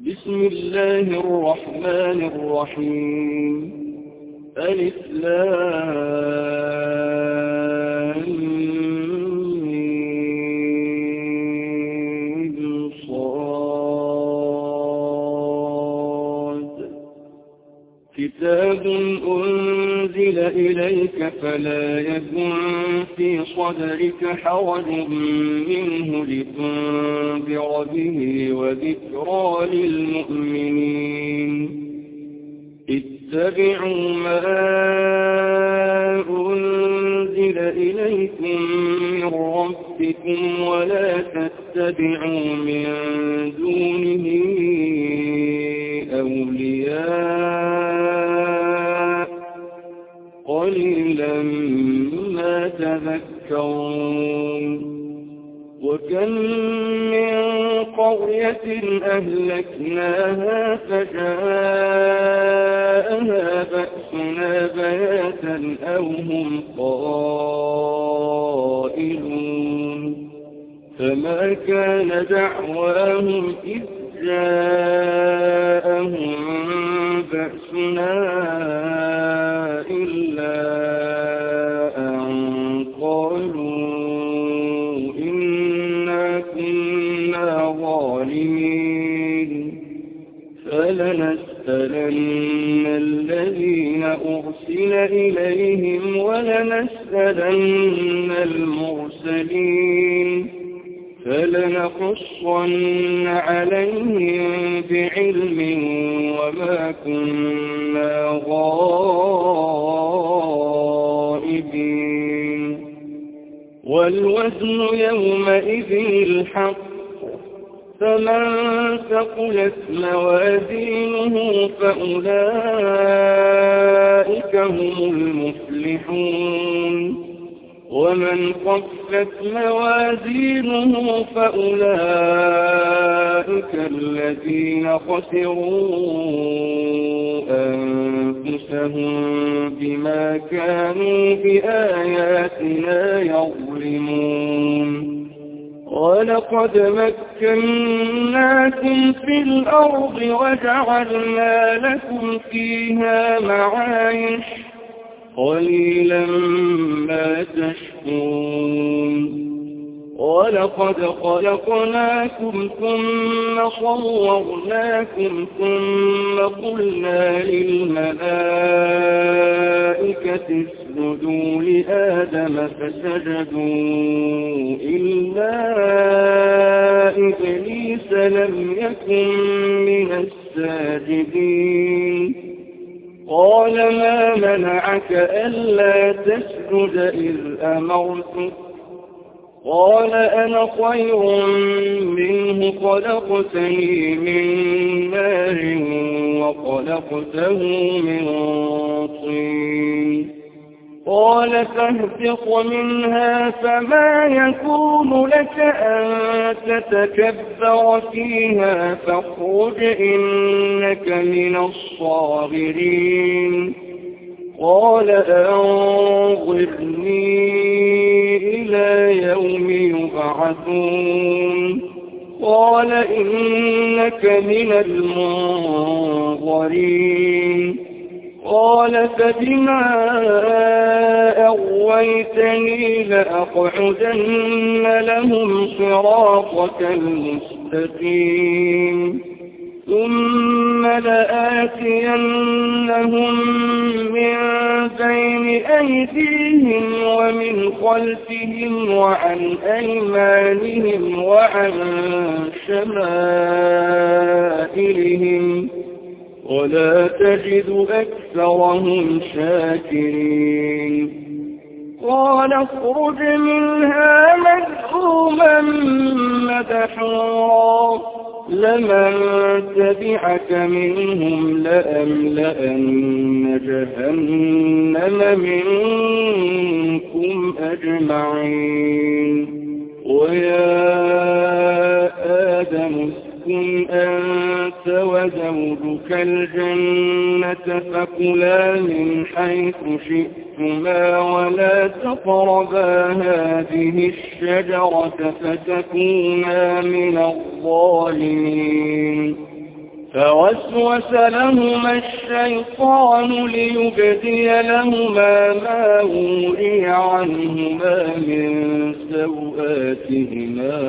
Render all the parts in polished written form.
بسم الله الرحمن الرحيم. ألف لام ميم صاد. كتاب أنزل إليك فلا يكن في صدرك حرج منه لتنذر به وذكرى للمؤمنين. اتبعوا ما أنزل إليكم من ربكم ولا تتبعوا من دونه أولياء قليلا ما تذكرون. وكم من قرية أهلكناها فجاءها بأسنا بياتا أو هم قائلون. فما كان دعواهم إذ جاءهم بأسنا إلا أن قالوا إنا كنا ظالمين. فلنسألن الذين أرسل إليهم ولنسألن المرسلين. فلنقصن عليهم بعلم وما كنا غائبين. والوزن يومئذ الحق. فمن ثقلت موازينه فأولئك هم المفلحون. ومن خفت موازينه فأولئك الذين خسروا أنفسهم بما كانوا بآياتنا يظلمون. ولقد مكناكم في الأرض وجعلنا لكم فيها معايش قليلا ما تشكرون. ولقد خلقناكم ثم صورناكم ثم قلنا للملائكة اسجدوا لآدم فسجدوا إلا إبليس لم يكن من الساجدين. قال ما منعك ألا تسجد إذ أمرتك؟ قال أنا خير منه خلقتني من نار وخلقته من طين. قال فاهبط منها فما يكون لك أن تتكبر فيها فاخرج إنك من الصاغرين. قال أنظرني إلى يوم يبعثون. قال إنك من المنظرين. قال فبما أغويتني لأقعدن لهم صراطك المستقيم ثم لآتينهم من بين أيديهم ومن خلفهم وعن أيمانهم وعن شمائلهم ولا تجد أكثرهم شاكرين. قال اخرج منها مذءوما مدحورا لمن تبعك منهم لأملأن جهنم منكم أجمعين. ويا آدم اسكن أنت وزوجك الجنة فكلا من حيث شئتما ولا تقربا هذه الشجرة فتكونا من الظالمين. فوسوس لهما الشيطان ليبدي لهما ما وري عنهما من سوآتهما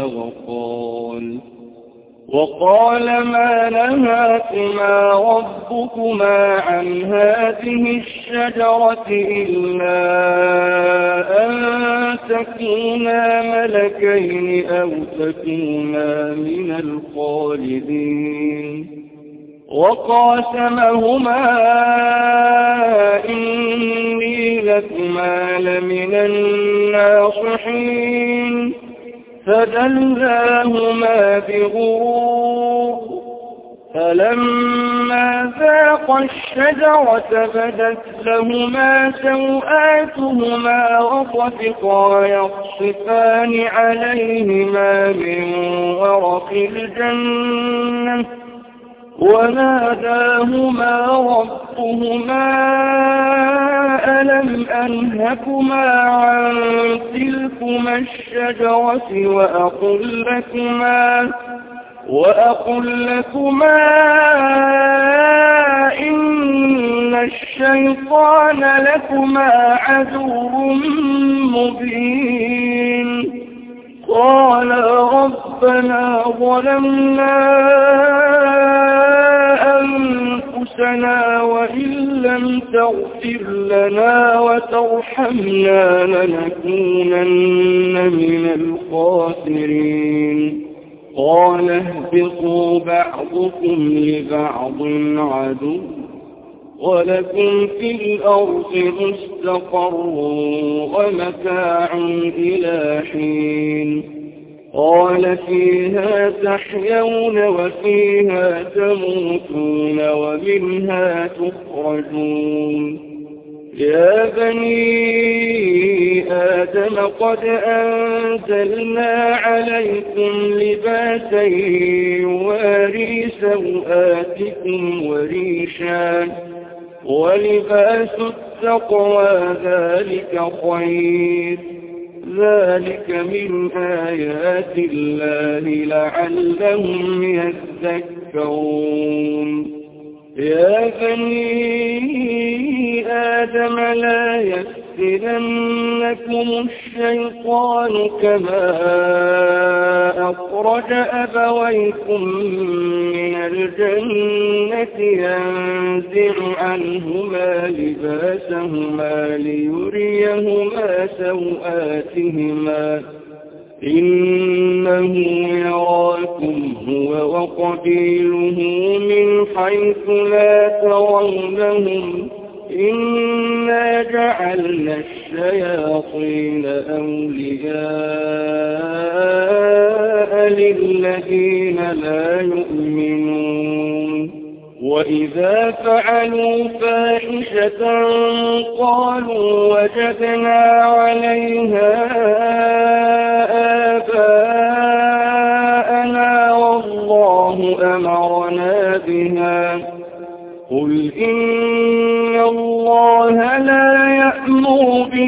وقال ما نهاكما ربكما عن هذه الشجرة إلا أن تكونا ملكين أو تكونا من الخالدين وقاسمهما إني لكما لمن الناصحين فدلاهما بغرور فلما ذاقا الشجرة بدت لهما سوآتهما وطفقا يخصفان عليهما من ورق الجنة وناداهما ربهما ألم أنهكما عن تلكما الشجرة وأقل لكما إن الشيطان لكما عدو مبين قال ربنا ظلمنا أنفسنا وإن لم تغفر لنا وترحمنا لنكونن من الخاسرين قال اهبطوا بعضكم لبعض عدو ولكم في الأرض مستقر ومتاع إلى حين قال فيها تحيون وفيها تموتون ومنها تخرجون يا بني آدم قد أنزلنا عليكم لباسا يواري سوآتكم وريشا ولباس التقوى ذلك خير ذلك من آيات الله لعلهم يذكرون يا بني آدم لا يفتننكم الشيطان كما أخرج أبويكم من الجنة ينزع عنهما لباسهما ليريهما سوآتهما إنه يراكم هو وقبيله من حيث لا ترونهم إنا جعلنا الشياطين أولياء للذين لا يؤمنون وإذا فعلوا فاحشة قالوا وجدنا عليها آباءنا والله أمرنا بها قل إن الله لا يأمر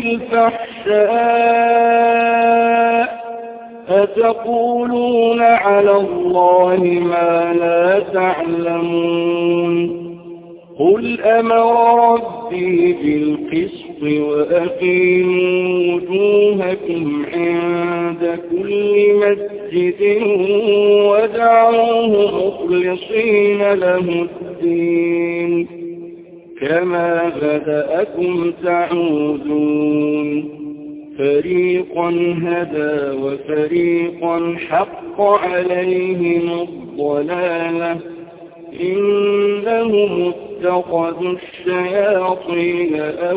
بالفحشاء أتقولون على الله ما لا تعلمون قل أمر ربي بالقسط وأقيموا وجوهكم عند كل مسجد ودعوه مخلصين له الدين كما بدأكم تعودون فريقا هدى وفريقا حق عليهم الضلالة إنهم اتخذوا الشياطين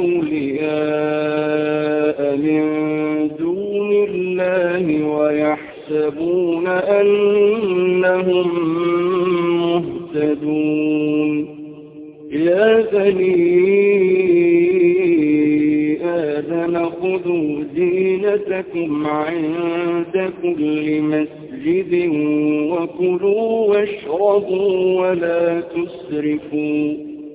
أولياء من دون الله ويحسبون أنهم مهتدون يا بني آدم خذوا زينتكم عند كل مسجد وكلوا واشربوا ولا تسرفوا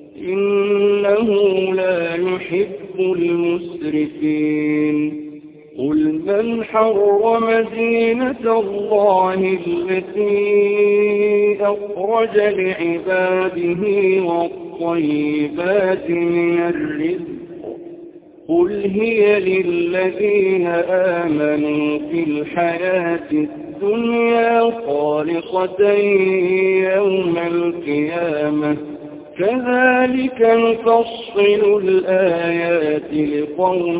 إنه لا يحب المسرفين قل من حرم زينة الله التي أخرج لعباده والطيبات من الرزق قل هي للذين آمنوا في الحياة الدنيا خالصة يوم القيامة كذلك نفصل الآيات لقوم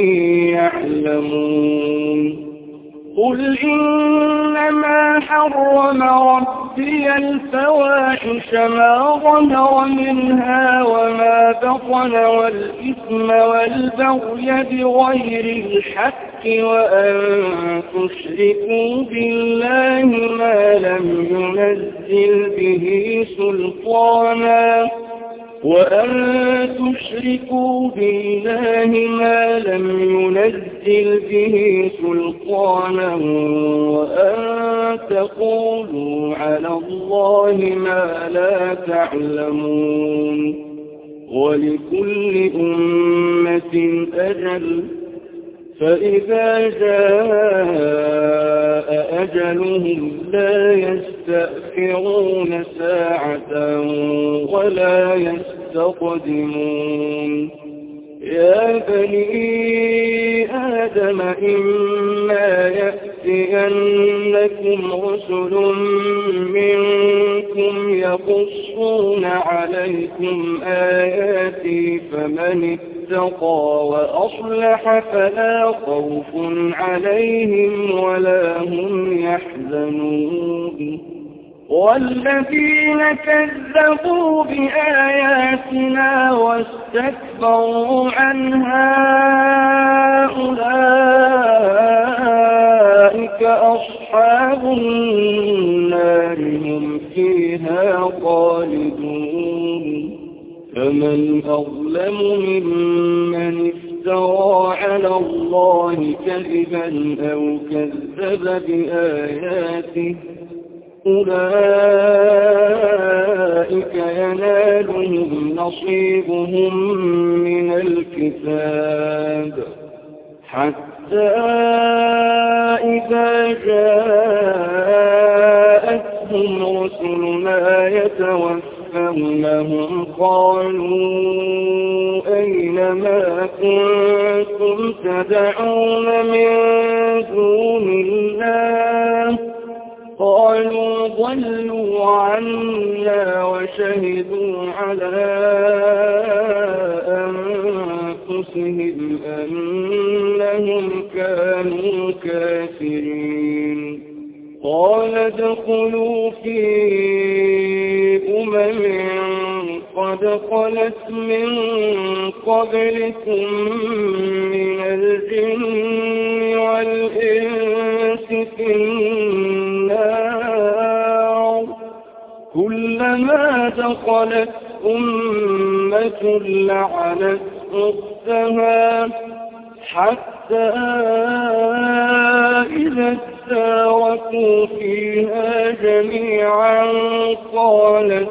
يعلمون قل إنما حرم ربي الفواحش ما ظهر منها وما بطن والإثم والبغي بغير الحق وأن تشركوا بالله ما لم ينزل به سلطانا وأن تقولوا على الله ما لا تعلمون ولكل أمة أجل فإذا جاء أجلهم لا يستأخرون ساعة ولا يستقدمون يا بني آدم إما يأتينكم رسل منكم يقصون عليكم آياتي فمن اتقى وأصلح فلا خوف عليهم ولا هم يحزنون والذين كذبوا بآياتنا واستكبروا عنها أولئك أصحاب النار هم فيها خالدون فمن أظلم ممن افترى على الله كذبا أو كذب بآياته أولئك ينالهم نصيبهم من الكتاب حتى إذا جاءتهم رسلنا يتوفونهم قالوا أين ما كنتم تدعون من دون الله قالوا ضلوا عنا وشهدوا على أنفسهم أنهم كانوا كافرين قال ادخلوا في قد خلت من قبلكم من الجن والإنس في النار كلما دخلت أمة لعنت أختها حتى إذا اداركوا فيها جميعا قالت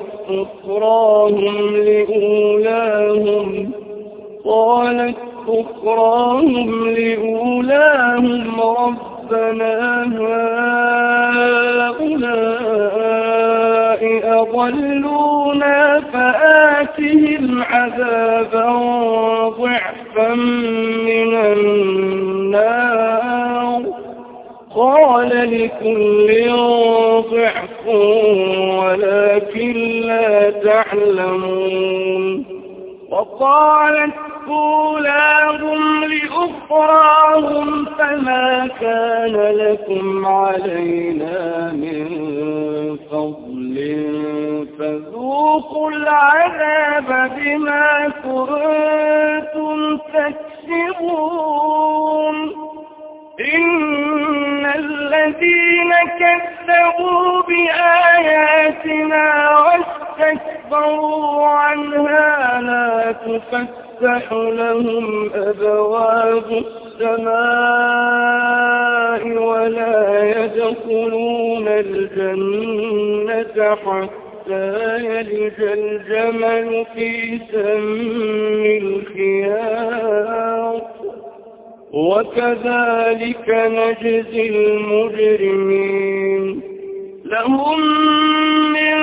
أخراهم لأولاهم ربنا هؤلاء أضلونا فآتهم عذابا ضعفا من النار قال لكل ضعف ولكن لا تعلمون وقالت أولاهم لأخراهم فما كان لكم علينا من فضل فذوقوا العذاب بما كنتم تكسبون إن الذين كذبوا بآياتنا واستكبروا عنها لا تفتح لهم أبواب السماء ولا يدخلون الجنة حتى يلج الجمل في سم الخياط وكذلك نجزي المجرمين لهم من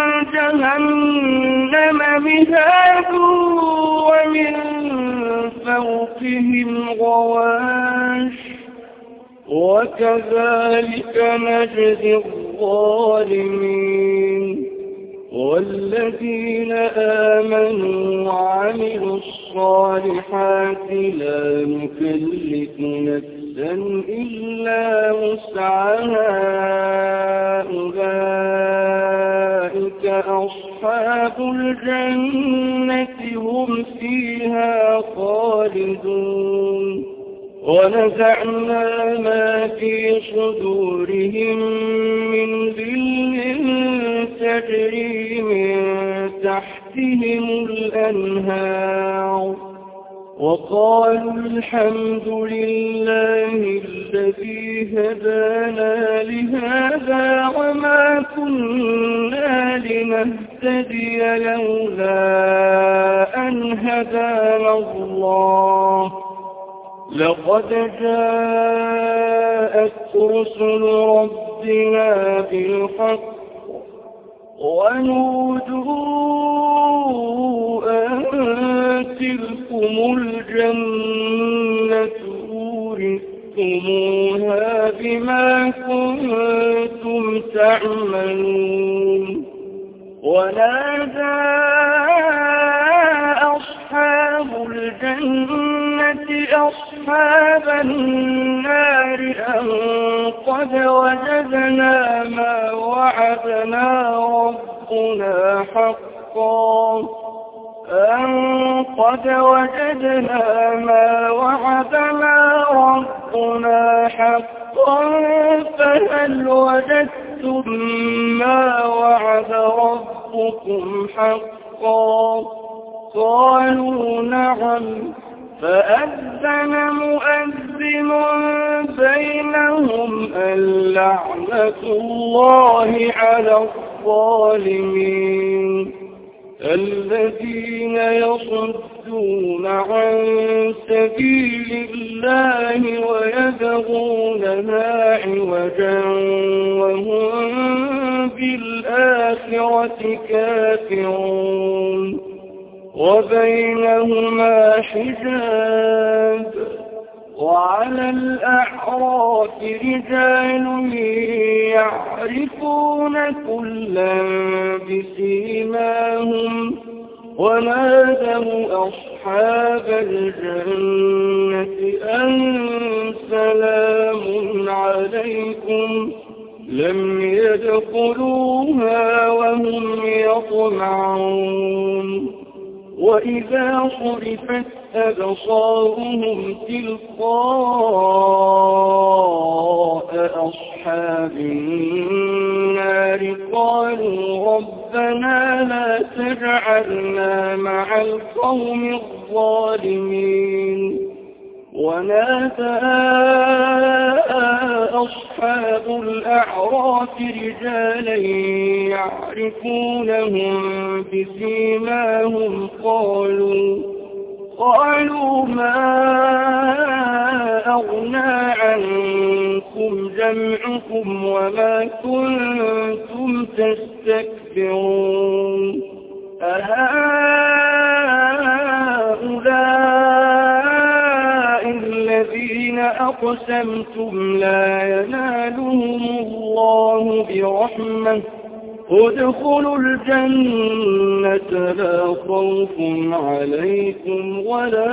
جهنم مهاد ومن فوقهم غواش وكذلك نجزي الظالمين والذين آمنوا وعملوا الصالحات لا نكلف نفسا إلا وسعها أولئك أصحاب الجنة هم فيها خالدون ونزعنا ما في صدورهم من غل تجري من تحتهم الأنهار وقالوا الحمد لله الذي هدانا لهذا وما كنا لنهتدي لولا أن هدانا الله لقد جاءت رسل ربنا بالحق ونودوا أن تلكم الجنة أورثتموها بما كنتم تعملون ونادى أصحاب الجنة أصحاب النار أن قد وجدنا ما وعدنا ربنا حقا فهل وجدتم ما وعد ربكم حقا قالوا نعم فأذن مؤذن بينهم اللعنة الله على الظالمين الذين يصدون عن سبيل الله ويبغونها عوجا وهم بالآخرة كافرون وبينهما حجاب وعلى الأعراف رجال يعرفون كلا بسيماهم ونادوا أصحاب الجنة أن سلام عليكم لم يدخلوها وهم يطمعون وإذا صرفت أبصارهم تلقاء أصحاب النار قالوا ربنا لا تجعلنا مع القوم الظالمين ونادى أصحاب الأعراف رجالا يعرفونهم بسيماهم قالوا ما أغنى عنكم جمعكم وما كنتم تستكبرون أهؤلاء الذين أقسمتم لا ينالهم الله برحمة ادخلوا الجنة لا خوف عليكم ولا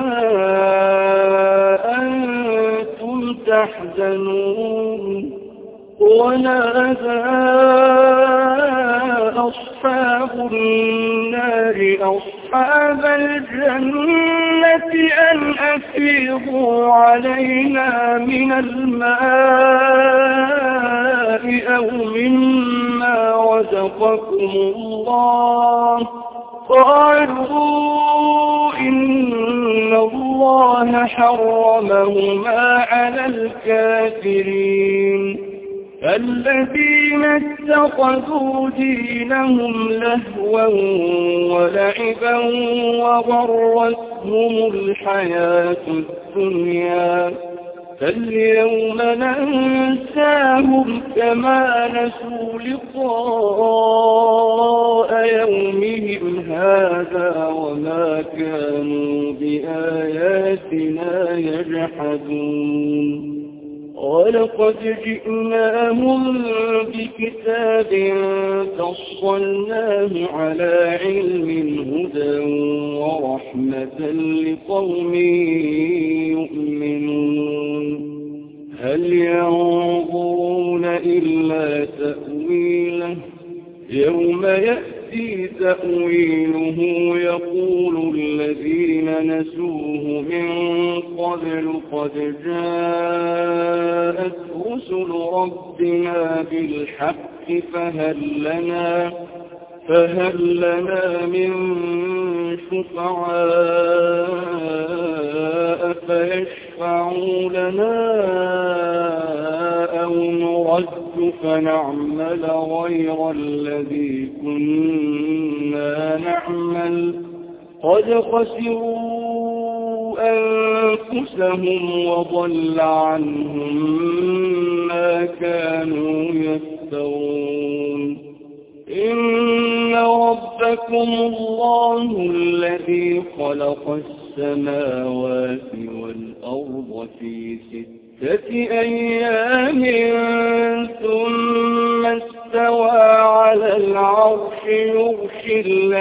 أنتم تحزنون ونادى أصحاب النار أصحاب الجنة أن أفيضوا علينا من الماء أو مما رزقكم الله قالوا إن الله حرمهما على الكافرين الذين اتخذوا دينهم لهوا ولعبا وغرتهم الحياة الدنيا فاليوم ننساهم كما نسوا لقاء يومهم هذا وما كانوا بآياتنا يجحدون ولقد جئناهم بكتاب فصلناه على علم هدى ورحمة لقوم يؤمنون هل ينظرون إلا تأويله يوم يأتي تأويله يقول الذين نسوه من قبل قد جاءت رسل ربنا بالحق فهل لنا من شفعاء فيشفعوا لنا أو نرد فنعمل غير الذي كنا نعمل قد خسروا أنفسهم وضل عنهم ما كانوا يفترون إن ربكم الله الذي خلق السماوات والأرض في 6 أيام ثم استوى على العرش يغشي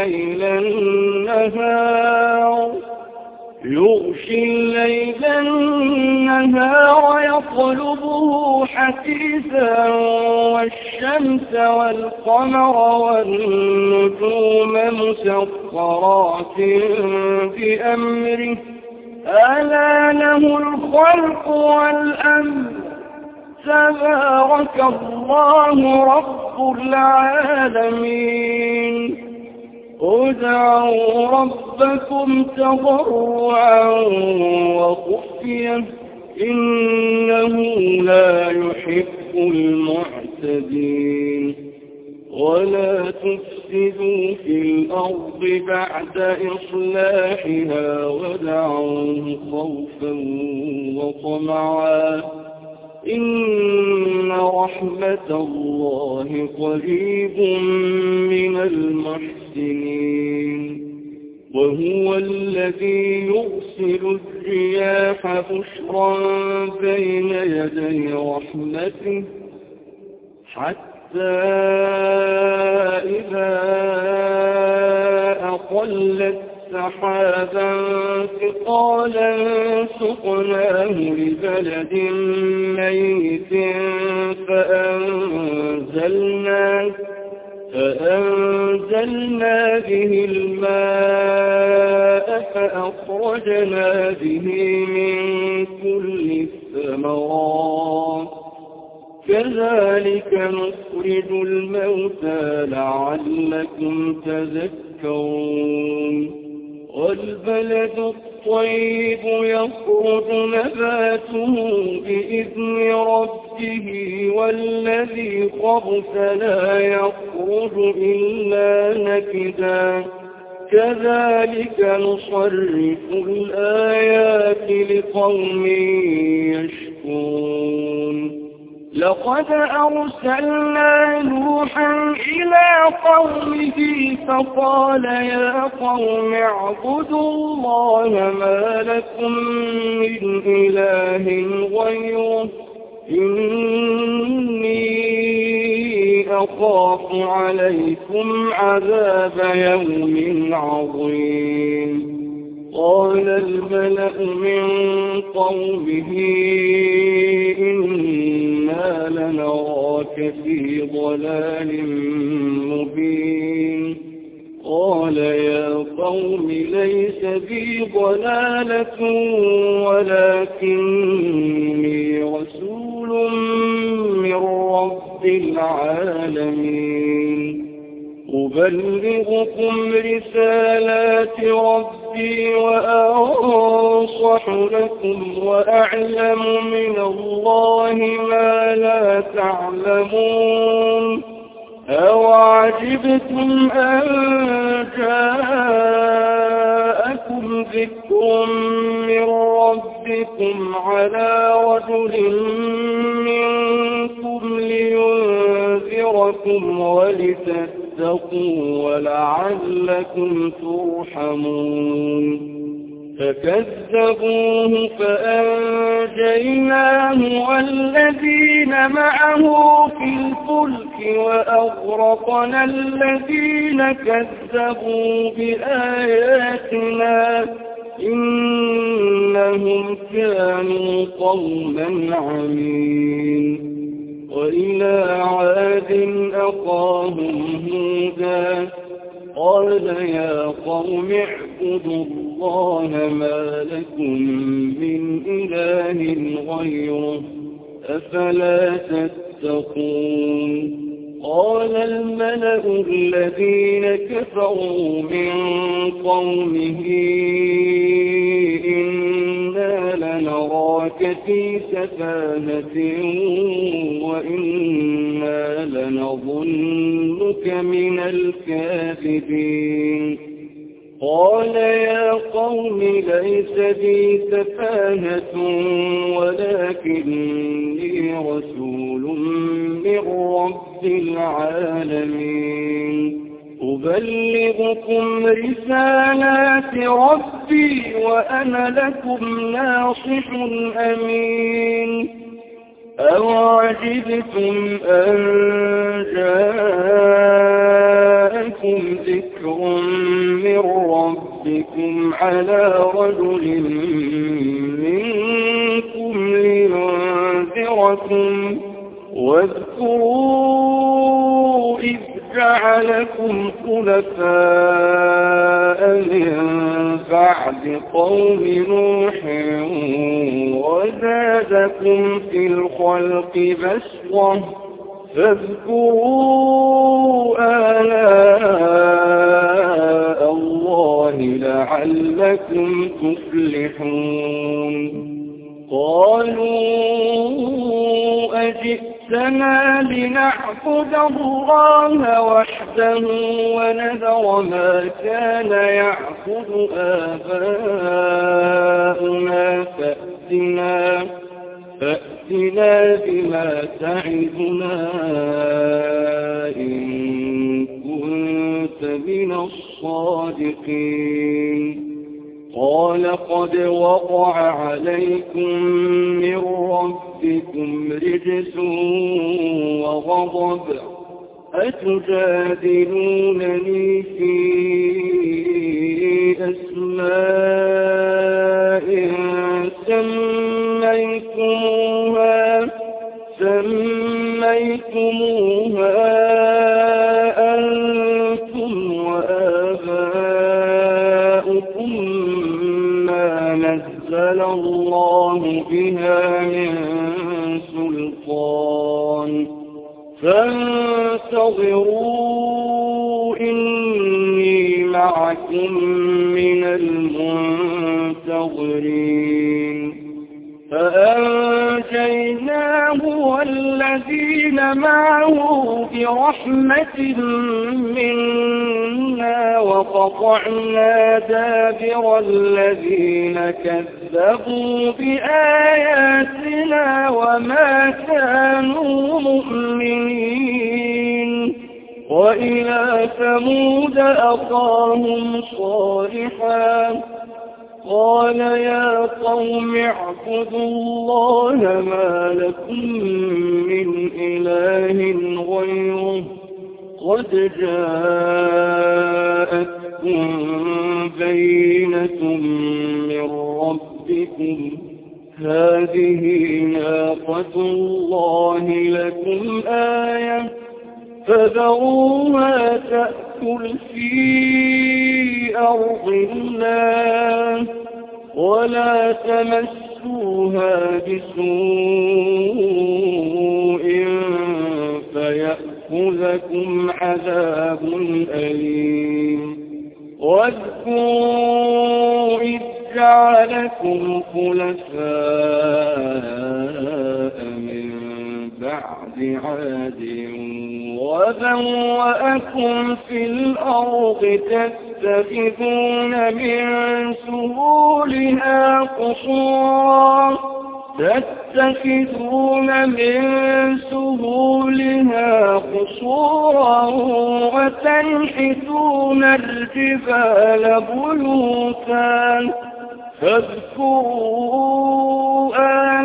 الليل النهار يطلبه حثيثا والشمس والقمر والنجوم مسخرات بأمره ألا له الخلق والأمر تبارك الله رب العالمين ادعوا ربكم تضرعا وخفيا إنه لا يحب المعتدين ولا تفسدوا في الأرض بعد إصلاحها ودعوه خوفا وطمعا إن رحمة الله قريب من المحسنين وهو الذي يرسل الرياح بشرا بين يدي رحمته حتى إذا أقلت سحابا ثقالا سقناه لبلد ميت فأنزلنا به الماء فأخرجنا به من كل الثمرات كذلك نخرج الموتى لعلكم تذكرون والبلد الطيب يخرج نباته بإذن ربه والذي خبث لا يخرج إلا نكدا كذلك نصرف الآيات لقوم يشكرون لقد أرسلنا نوحا إلى قومه فقال يا قوم اعبدوا الله ما لكم من إله غيره إني أخاف عليكم عذاب يوم عظيم قال الملأ من قومه إنا لنراك في ضلال مبين قال يا قوم ليس بي ضلالة ولكني رسول من رب العالمين أبلغكم رسالات ربي وأنصح لكم وأعلم من الله ما لا تعلمون أَوَعَجِبْتُمْ أَن جَاءَكُمْ ذِكْرٌ مِّن رَّبِّكُمْ عَلَىٰ رَجُلٍ مِّنكُمْ لِيُنذِرَكُمْ وَلِتَتَّقُوا وَلَعَلَّكُمْ تُرْحَمُونَ فَكَذَّبُوهُ فَأَنجَيْنَاهُ وَالَّذِينَ مَعَهُ في الْفُلْكِ وَأَغْرَقْنَا الَّذِينَ كَذَّبُوا بِآيَاتِنَا إِنَّهُمْ كَانُوا قَوْمًا عَمِينَ وَإِلَىٰ عَادٍ أَخَاهُمْ هُودًا قَالَ يَا قَوْمِ اعْبُدُوا اللَّهَ مَا لَكُم مِّنْ إِلَٰهٍ غَيْرُهُ أَفَلَا تَتَّقُونَ قَالَ الْمَلَأُ الَّذِينَ كَفَرُوا مِن قَوْمِهِ إِنَّا لَنَرَاكَ فِي سَفَاهَةٍ وَإِنَّا لَنَظُنُّكَ مِنَ الْكَاذِبِينَ قَالَ يَا قَوْمِ لَيْسَ بِي سَفَاهَةٌ وَلَكِنِّي رَسُولٌ مِّن رَّبِّ الْعَالَمِينَ أُبَلِّغُكُمْ رِسَالَاتِ رَبِّي وَأَنَا لَكُمْ نَاصِحٌ أَمِينٌ أَوَعَجِبْتُمْ أَن جَاءَكُمْ ذِكْرٌ مِّن رَّبِّكُمْ عَلَىٰ رَجُلٍ مِّنكُمْ لِيُنذِرَكُمْ وَاذْكُرُوا إِذْ جَعَلَكُمْ خُلَفَاءَ مِن بَعْدِ قَوْمِ نُوحٍ وَزَادَكُمْ فِي الْخَلْقِ بَسْطَةً فاذكروا آلاء الله لعلكم تفلحون قالوا أجئتنا لنعبد الله وحده ونذر ما كان يعبد آباؤنا فأتنا بما تعدنا إن كنت من الصادقين قال قد وقع عليكم من ربكم رجس وغضب أتجادلونني في أسماء سميتموها أنتم وآباؤكم ما نزل الله بها من سلطان فانتظروا إني معكم من المنتظرين فأنجيناه والذين معه برحمة منا وقطعنا دابر الذين كذبوا بآياتنا وما كانوا مؤمنين وإلى ثمود أخاهم صالحا قال يا قوم اعبدوا الله ما لكم من إله غيره قد جاءتكم بينة من ربكم هذه ناقة الله لكم آية فذروها تأكل في أرض الله ولا تمسوها بسوء فيأخذكم عذاب أليم واذكروا إذ جعلكم خلفاء من بعد عاد وبوأكم في الأرض تتخذون من سهولها قصورا وتنحتون الجبال بيوتا فاذكروا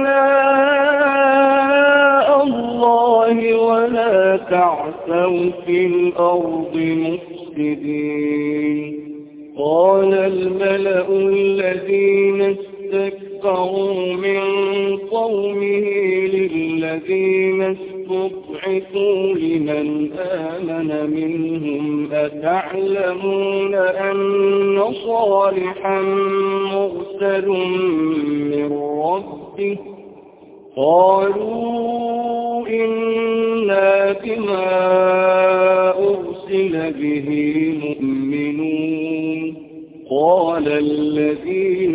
آلاء الله ولا تعثوا في الأرض مفسدين قال الملأ الذين استكبروا من قومه للذين استضعفوا لمن آمن منهم أتعلمون أن صالحا مرسل من ربه قالوا إنا بما أرسل به مؤمنون قال الذين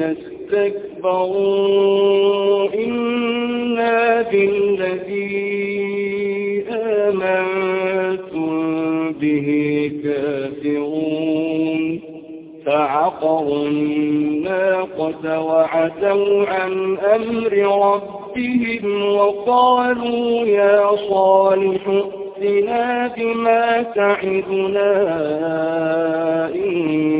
استكبروا إنا بالذي آمنتم به كافرون فعقروا الناقة وعتوا عن أمر ربهم وقالوا يا صالح ائتنا بما تعدنا إن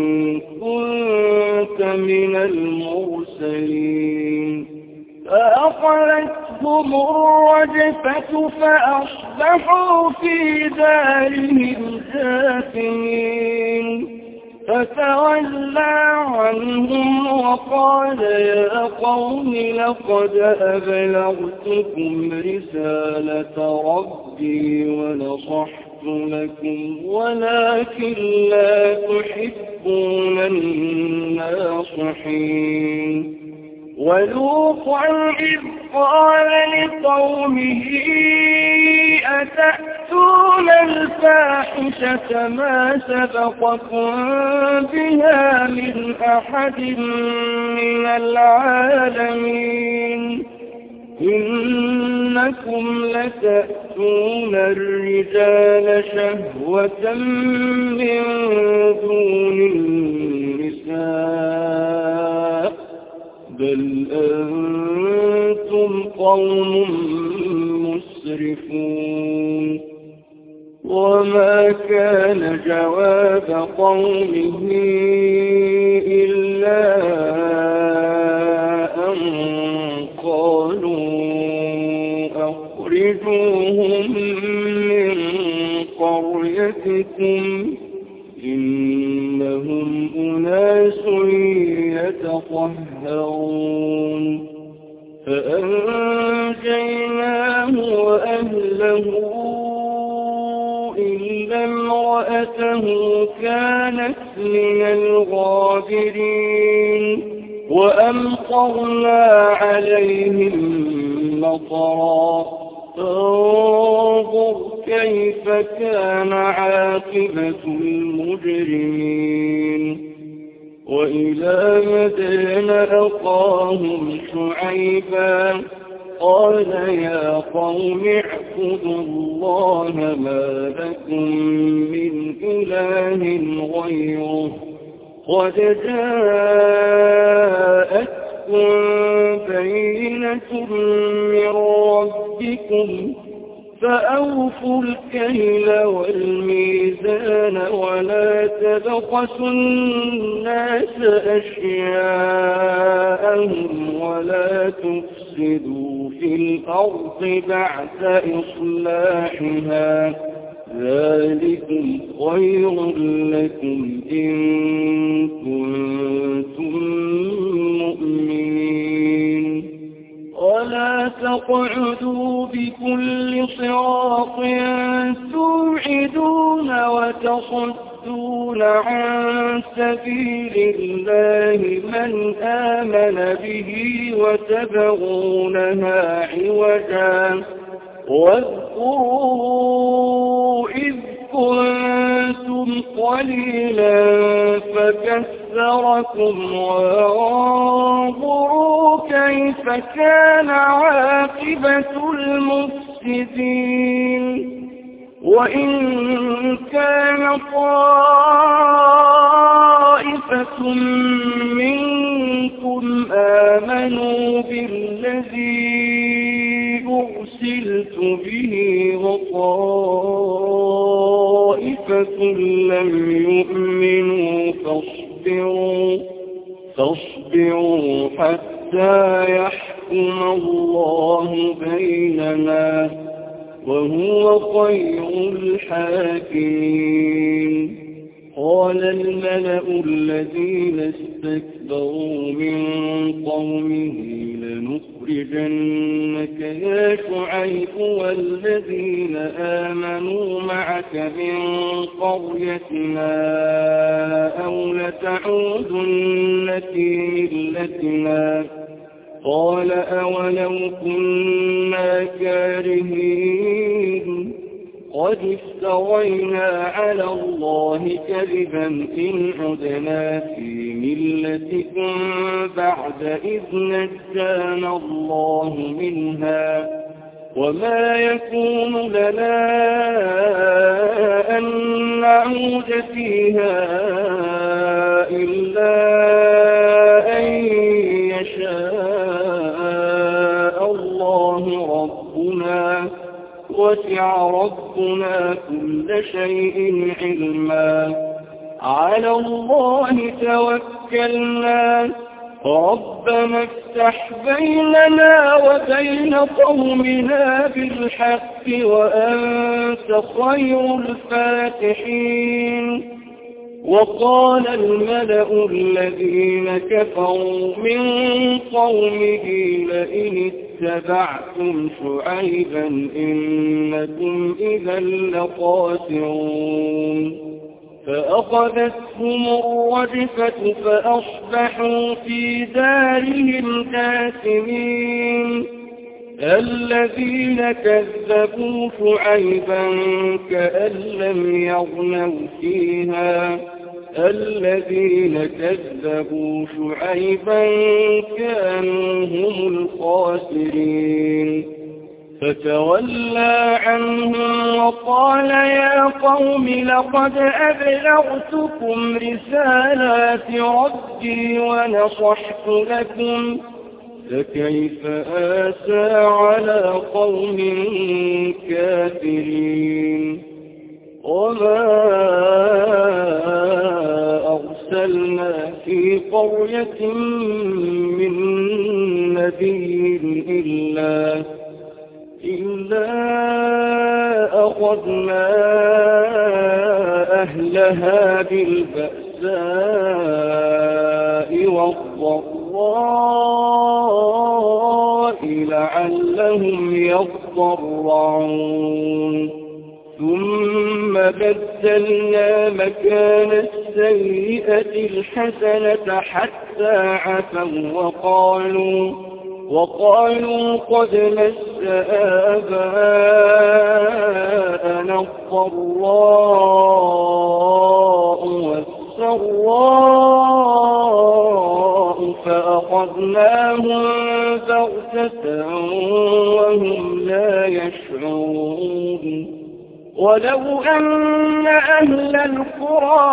كنت من المرسلين فأخذتهم الرجفة فأصبحوا في دارهم جاثمين فتولى عنهم وقال يا قوم لقد أبلغتكم رسالة ربي ونصحت لكم ولكن لا تحبون الناصحين ولوطا إذ قال لقومه أتأتون الفاحشة ما سبقكم بها من أحد من العالمين إنكم لتأتون الرجال شهوة من دون النساء بل أنتم قوم مسرفون وما كان جواب قومه إلا أن قالوا أخرجوهم من قريتكم إنهم أناس يتطهرون فأنجيناه وأهله إلا امرأته كانت من الغابرين وأمطرنا عليهم مطرا فانظر كيف كان عاقبة المجرمين وإلى مدين أخاهم شعيبا قال يا قوم اعبدوا الله ما لكم من إله غيره قد جاءتكم بينة من ربكم فأوفوا الكيل والميزان ولا تبخسوا الناس أشياءهم ولا تفسدوا في الأرض بعد إصلاحها ذلكم خير لكم إن كنتم مؤمنين ولا تقعدوا بكل صراط توعدون وتصدون عن سبيل الله من آمن به وتبغونها عوجا واذكروا إذ كنتم قليلا فكثركم وانظروا كيف كان عاقبة المفسدين وإن كان طائفة منكم آمنوا بالذي أرسلت به وطائفة لم يؤمنوا فاصبروا حتى يحكم الله بيننا وهو خير الحاكمين. قال الملأ الذين استكبروا من قومه لنخرجنك يا شعيب والذين آمنوا معك من قريتنا أو لتعودن في ملتنا. قال أولو كنا كارهين قد افترينا على الله كذبا إن عدنا في ملتكم بعد إذ نجانا الله منها وما يكون لنا أن نعود فيها إلا أن يشاء الله ربنا وسع ربنا كل شيء علما. على الله توكلنا ربنا افتح بيننا وبين قومنا بالحق وأنت خير الفاتحين. وقال الملأ الذين كفروا من قومه لئن اتبعتم شعيبا إنكم إذا لخاسرون. فأخذتهم الرجفة فأصبحوا في دارهم جاثمين. الذين كذبوا شعيبا كأن لم يغنوا فيها الذين كذبوا شعيبا كانوا هم الخاسرين. فتولى عنهم وقال يا قوم لقد أبلغتكم رسالات ربي ونصحت لكم فكيف آسى على قوم كافرين. وما أرسلنا في قرية من نبي إلا أخذنا أهلها بالبأساء والضراء لعلهم يضرعون. ثم بدلنا مكان السيئة الحسنة حتى عفوا وقالوا قد مس آباءنا الضراء والسراء فأخذناهم بغتة وهم لا يشعرون. ولو أن أهل القرى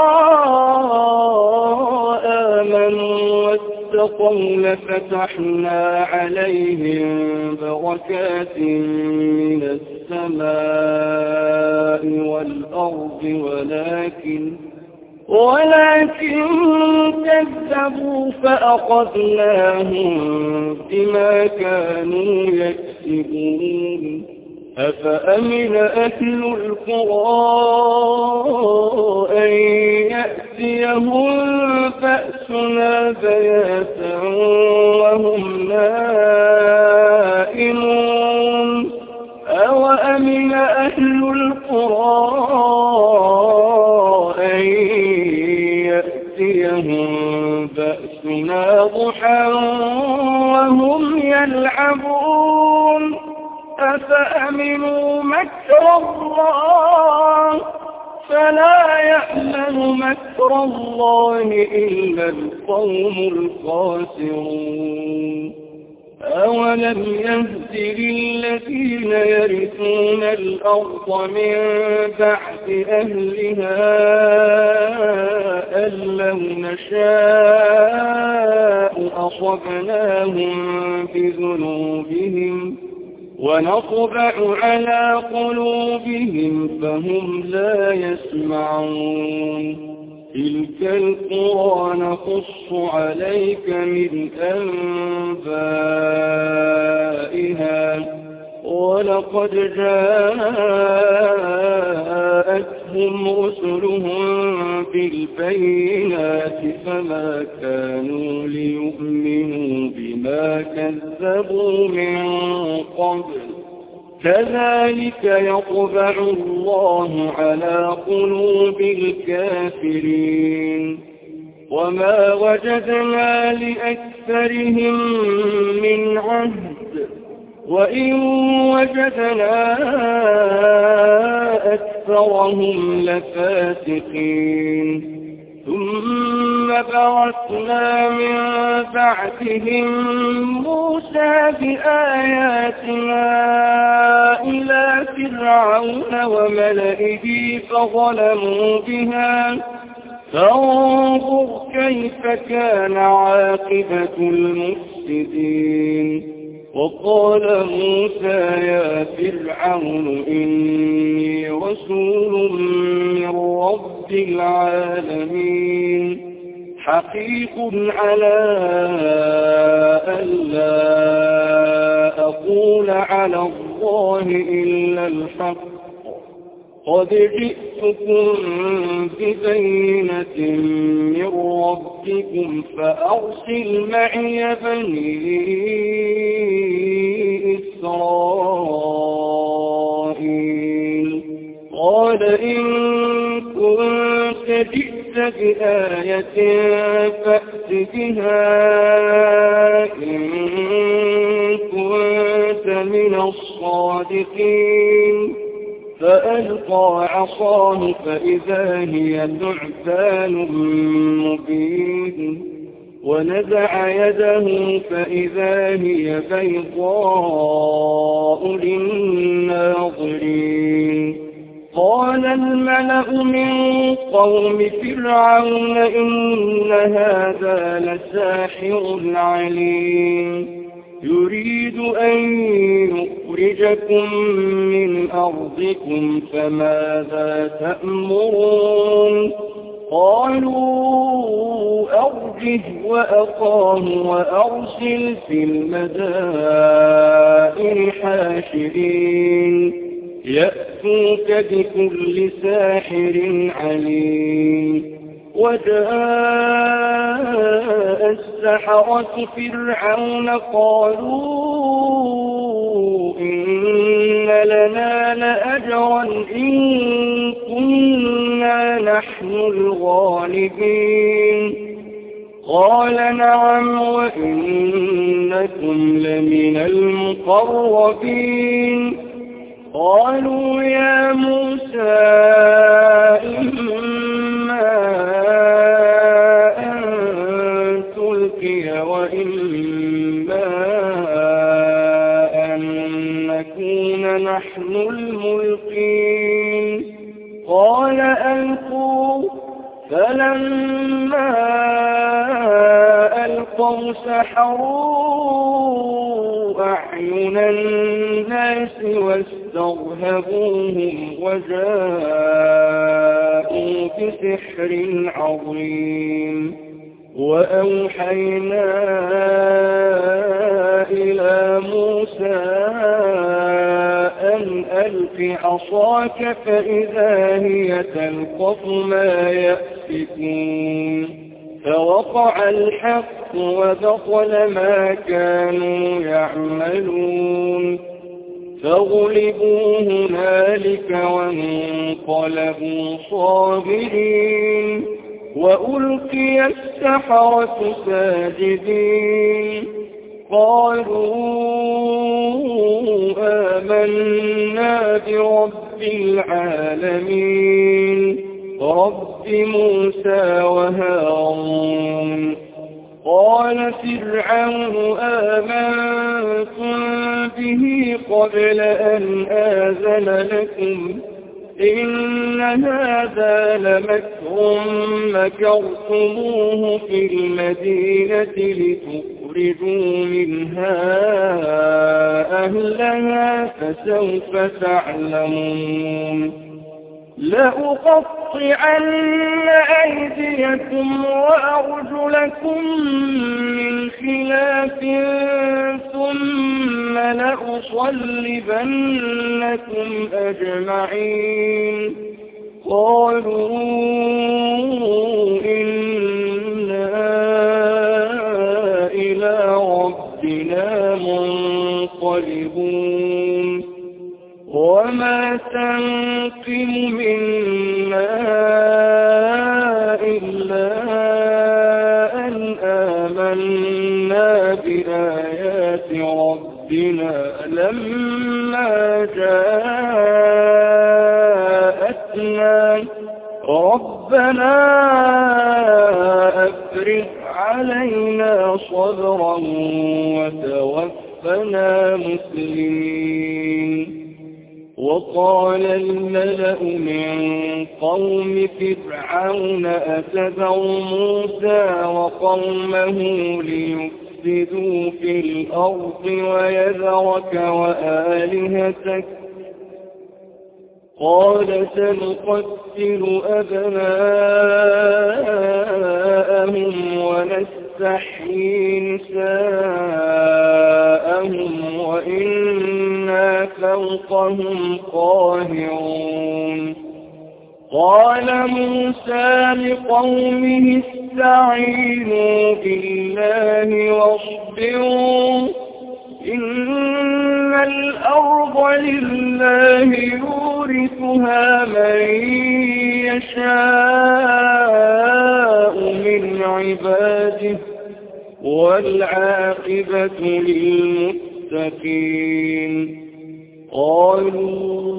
آمنوا واتقوا لفتحنا عليهم بركات من السماء والأرض ولكن كذبوا فأخذناهم بما كانوا يكسبون. أفأمن أهل القرى أن يأتيهم بأسنا بياتا وهم نائمون. أوأمن أهل القرى أن يأتيهم بأسنا ضحى وهم يلعبون. أفأمنوا مكر الله فلا يأمن مكر الله إلا القوم الخاسرون. أولم يهد للذين يرثون الأرض من بعد أهلها أن لو نشاء أصبناهم بذنوبهم ونطبع على قلوبهم فهم لا يسمعون تلك القرى نقص عليك من أنبائها ولقد جاءتهم رسلهم بالبينات فما كانوا ليؤمنوا بما كذبوا من قبل كذلك يطبع الله على قلوب الكافرين وما وجدنا لأكثرهم من عهد وإن وجدنا أكثرهم لفاسقين ثم بعثنا من بعدهم موسى بآياتنا إلى فرعون وملئه فظلموا بها فانظر كيف كان عاقبة المفسدين وقال موسى يا فرعون إني رسول من رب العالمين حقيق على ألا أقول على الله إلا الحق قد جئتكم ببينة من ربكم فأرسل معي بني إسرائيل قال إن كنت جئت بآية فأت بها إن كنت من الصادقين فألقى عصاه فإذا هي ثعبان مبين ونزع يده فإذا هي بيضاء للناظرين قال الملأ من قوم فرعون إن هذا لساحر عليم يريد أن يخرجكم من أرضكم فماذا تأمرون قالوا أرجه وأخاه وأرسل في المدائن حاشرين يأتوك بكل ساحر عليم وجاء السحرة فرعون قالوا إن لنا لأجرا إن كنا نحن الغالبين قال نعم وإنكم لمن المقربين قالوا يا موسى إما أن تلقي وإما أن نكون نحن الملقين قال ألقوا فلما ألقوا سحروا أعين الناس واسترهبوهم وجاءوا بسحر عظيم وأوحينا إلى موسى أن ألق عصاك فإذا هي تلقف ما يأفكون فوقع الحق وبطل ما كانوا يعملون فغلبوا هنالك وانقلبوا صاغرين وألقي السحرة ساجدين قالوا آمنا برب العالمين رب موسى وهارون قال فرعون آمنتم به قبل أن آذن لكم إن هذا لمكر مكرتموه في المدينة لتخرجوا منها أهلها فسوف تعلمون لأقطعن أيديكم وأرجلكم من خلاف ثم لأصلبنكم أجمعين قالوا إنا إلى ربنا منقلبون وما تنقم منا إلا أن آمنا بآيات ربنا لما جاءتنا ربنا أفرغ علينا صبرا وتوفنا مسلمين وقال الملأ من قوم فرعون أتذر موسى وقومه ليفسدوا في الأرض ويذرك وآلهتك قال سنقتل أبناءهم ونستحيي نساءهم وإنا فوقهم قاهرون قال موسى لقومه استعينوا بالله واصبروا إن الأرض لله يورثها من يشاء من عباده والعاقبة للمتقين قالوا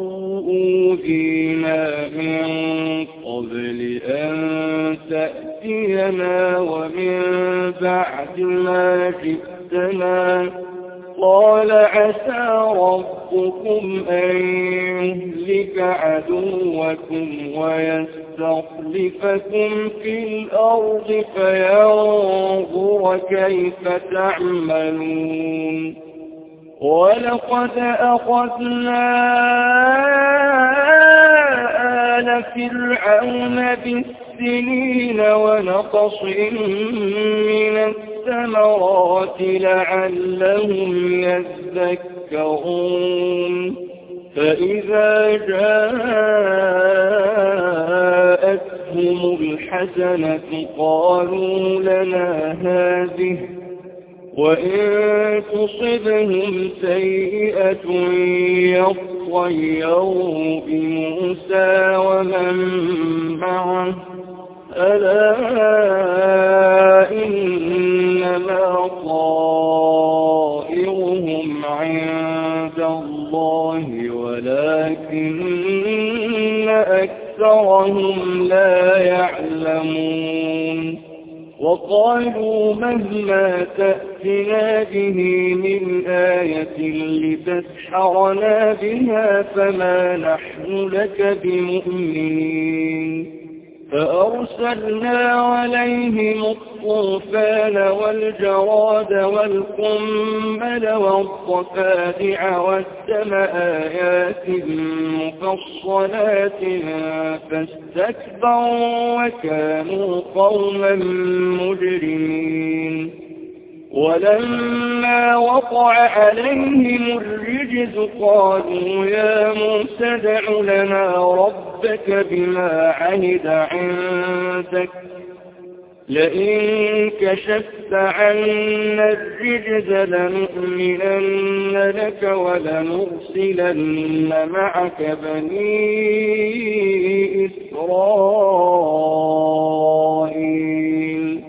أوذينا من قبل أن تأتينا ومن بعد ما جئتنا قال عسى ربكم أن يهلك عدوكم ويستخلفكم في الأرض فينظر كيف تعملون ولقد أخذنا آل فرعون بالسنين ونقص من الثمرات لعلهم يذكرون فإذا جاءتهم الحسنة قالوا لنا هذه وإن تصبهم سيئة يطيروا بموسى ومن معه ألا إنما طائرهم عند الله ولكن أكثرهم لا يعلمون وقالوا مهما تأتنا به من آية لتسحرنا بها فما نحن لك بمؤمنين فأرسلنا عليهم الطوفان والجراد والقمل والضفادع والدم آيات مفصلات فاستكبروا وكانوا قوما مجرمين ولما وقع عليهم الرجز قالوا يا موسى ادع لنا ربك بما عهد عندك لئن كشفت عنا الرجز لنؤمنن لك ولنرسلن معك بني إسرائيل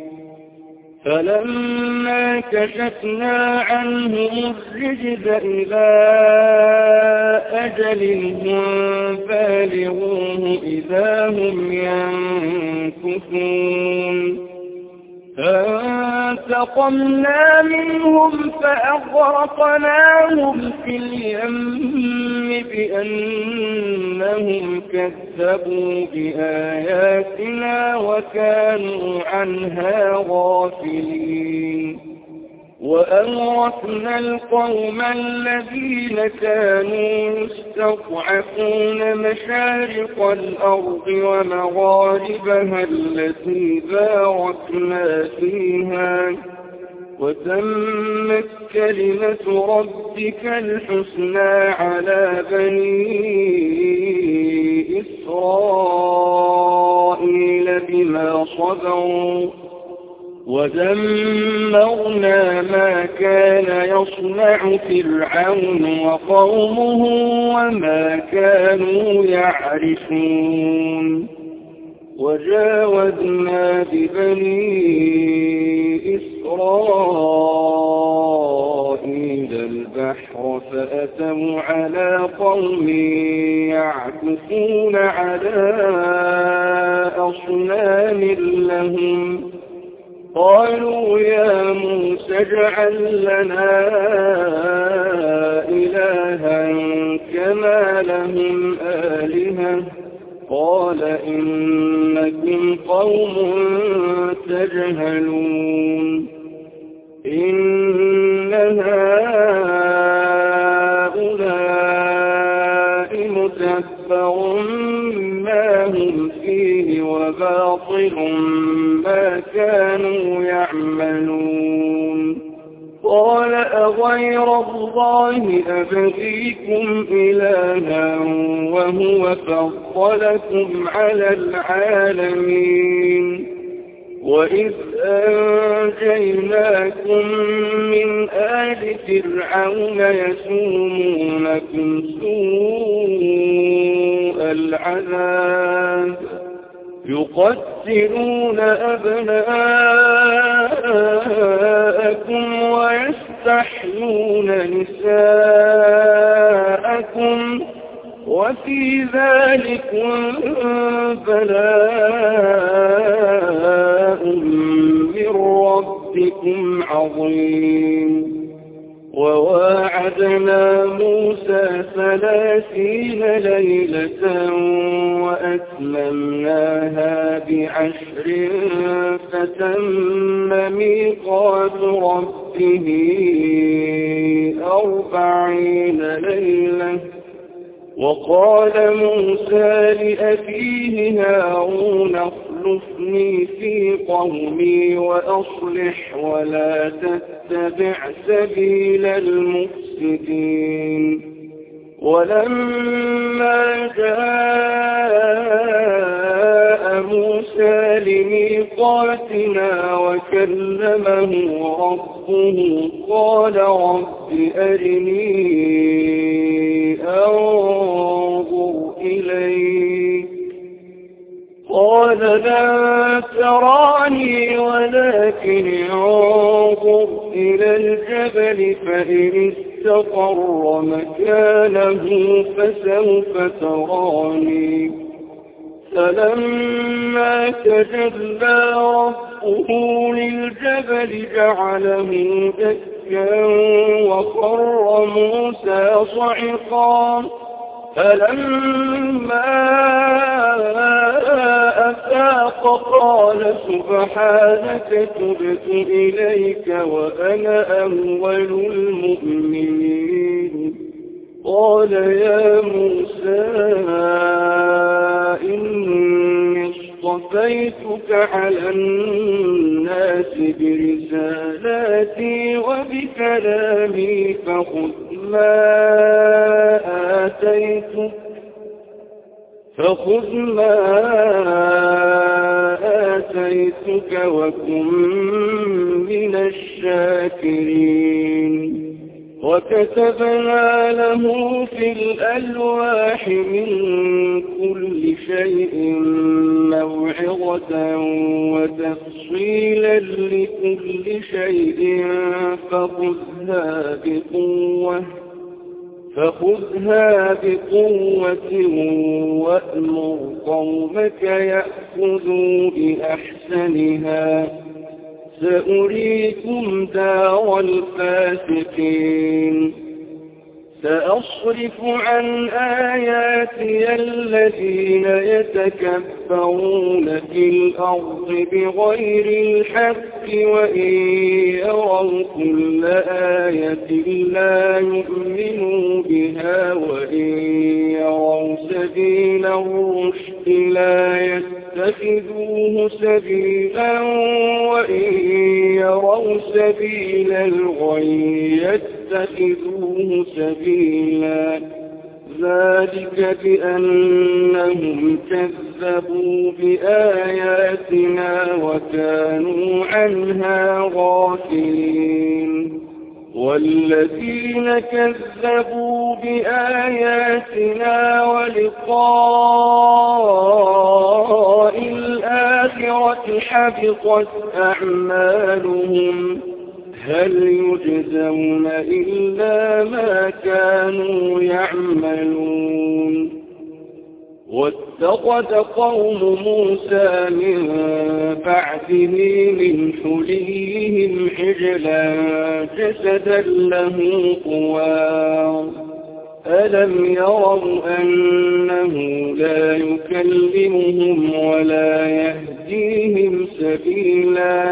فلما كشفنا عنهم الرجز إلى أجل هم بالغوه إذا هم ينكثون فانتقمنا منهم فأغرقناهم في اليم بأنهم كذبوا بآياتنا وكانوا عنها غافلين وأورثنا القوم الذين كانوا يستضعفون مشارق الأرض ومغاربها التي باركنا فيها وتمت كلمة ربك الحسنى على بني إسرائيل بما صبروا ودمرنا ما كان يصنع فرعون وقومه وما كانوا يعرفون وجاوزنا ببني إسرائيل البحر فأتوا على قوم يعكفون على أصنام لهم قالوا يا موسى اجعل لنا إلها كما لهم آلهة قال إنكم قوم تجهلون إن هؤلاء متبر ما هم فيه وباطل ما كانوا يعملون قال أغير الله أبغيكم إلها وهو فضلكم على العالمين وإذ أنجيناكم من آل فرعون يسومونكم سوء العذاب يقتلون أبناءكم ويستحيون نساءكم وفي ذلكم بلاء من ربكم عظيم وواعدنا موسى 30 ليلة وأتممناها ب10 فتم ميقات ربه 40 ليلة وقال موسى لأخيه هارون اخلفني في قومي وأصلح ولا تتبع سبيل المفسدين ولما جاء موسى لميقاتنا وكلمه ربه قال رب أرني أنظر إليك قال لا تراني ولكن انظر إلى الجبل فإن استقر مكانه فسوف تراني فلما تجلى ربه للجبل جعله دكا وخر موسى صعقا فلما أفاق قال سبحانك تبت إليك وأنا أول المؤمنين قال يا موسى إني اصطفيتك على الناس برسالاتي وبكلامي فخذ ما آتيتك وكن من الشاكرين وكتبنا له في الألواح من كل شيء موعظة وتفصيلا لكل شيء فخذها بقوة وأمر قومك يأخذوا بأحسنها سأريكم دار الفاسقين سأصرف عن آياتي الذين يتكبرون في الأرض بغير الحق وإن يروا كل آية لا يؤمنوا بها وإن يروا سبيل الرشد لا يتخذوه سبيلا وإن يروا سبيل الغي يتخذوه سبيلا ذلك بأنهم كذبوا بآياتنا وكانوا عنها غافلين والذين كذبوا بآياتنا ولقاء الآخرة حبطت أعمالهم هل يجزون إلا ما كانوا يعملون واتخذ قوم موسى من بعده من حليهم عجلا جسدا له خوار ألم يروا أنه لا يكلمهم ولا يهديهم سبيلا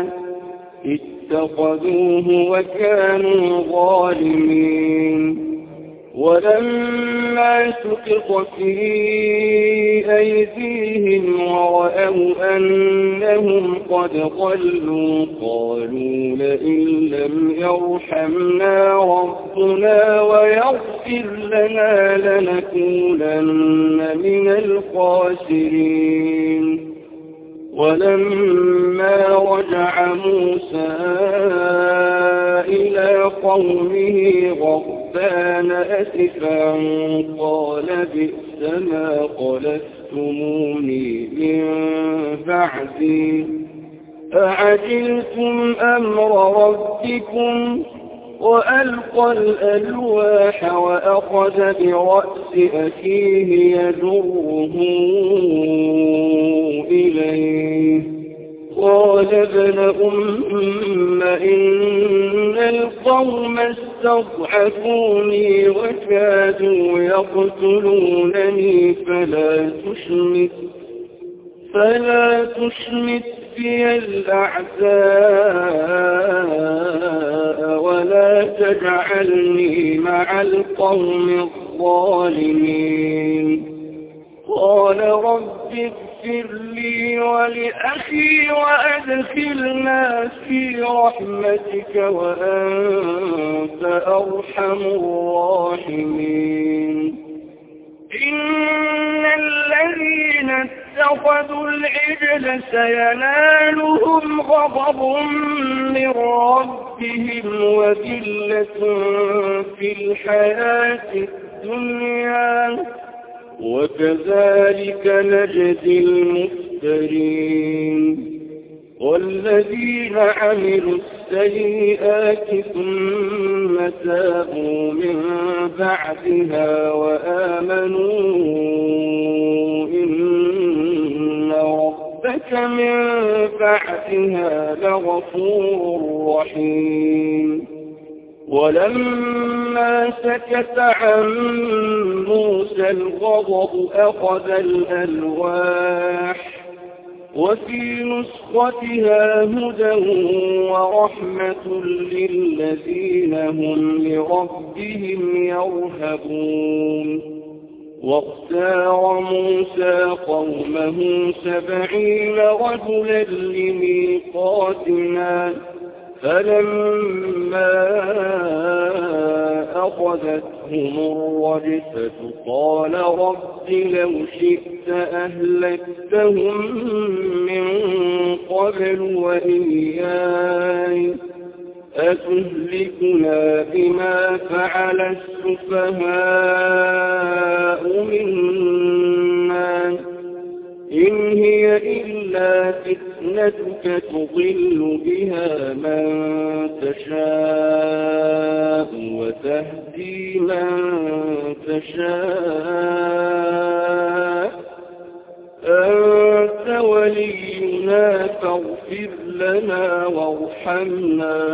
اتخذوه وكانوا ظالمين ولما سقط في أيديهم ورأوا أنهم قد ضلوا قالوا لئن لم يرحمنا ربنا ويغفر لنا لنكونن من الخاسرين ولما رجع موسى إلى قومه غضبان أسفا قال بئس ما خلفتموني من بعدي أعجلتم أمر ربكم وألقى الألواح وأخذ برأس أخيه يجره إليه قال ابن أم إن القوم استضعفوني وكادوا يقتلونني فلا تشمت بي الأعداء ولا تجعلني مع القوم الظالمين قال رب اغفر لي ولأخي وأدخلنا في رحمتك وأنت أرحم الراحمين إن الذين اتخذوا العجل سينالهم غضب من ربهم وذلة في الحياة الدنيا وكذلك نجزي المفترين والذين عملوا السيئات ثم تابوا من بعدها وآمنوا إن ربك من بعدها لغفور رحيم ولما سكت عن موسى الغضب أخذ الألواح وفي نسختها هدى ورحمة للذين هم لربهم يرهبون واختار موسى قومه 70 رجلا لميقاتنا فلما أخذتهم الرجفة قال رب لو شئت أهلكتهم من قبل وإياي أتهلكنا بما فعل السفهاء منا إن هي إلا فتنتك تضل بها من تشاء وتهدي من تشاء أنت ولينا فاغفر لنا وارحمنا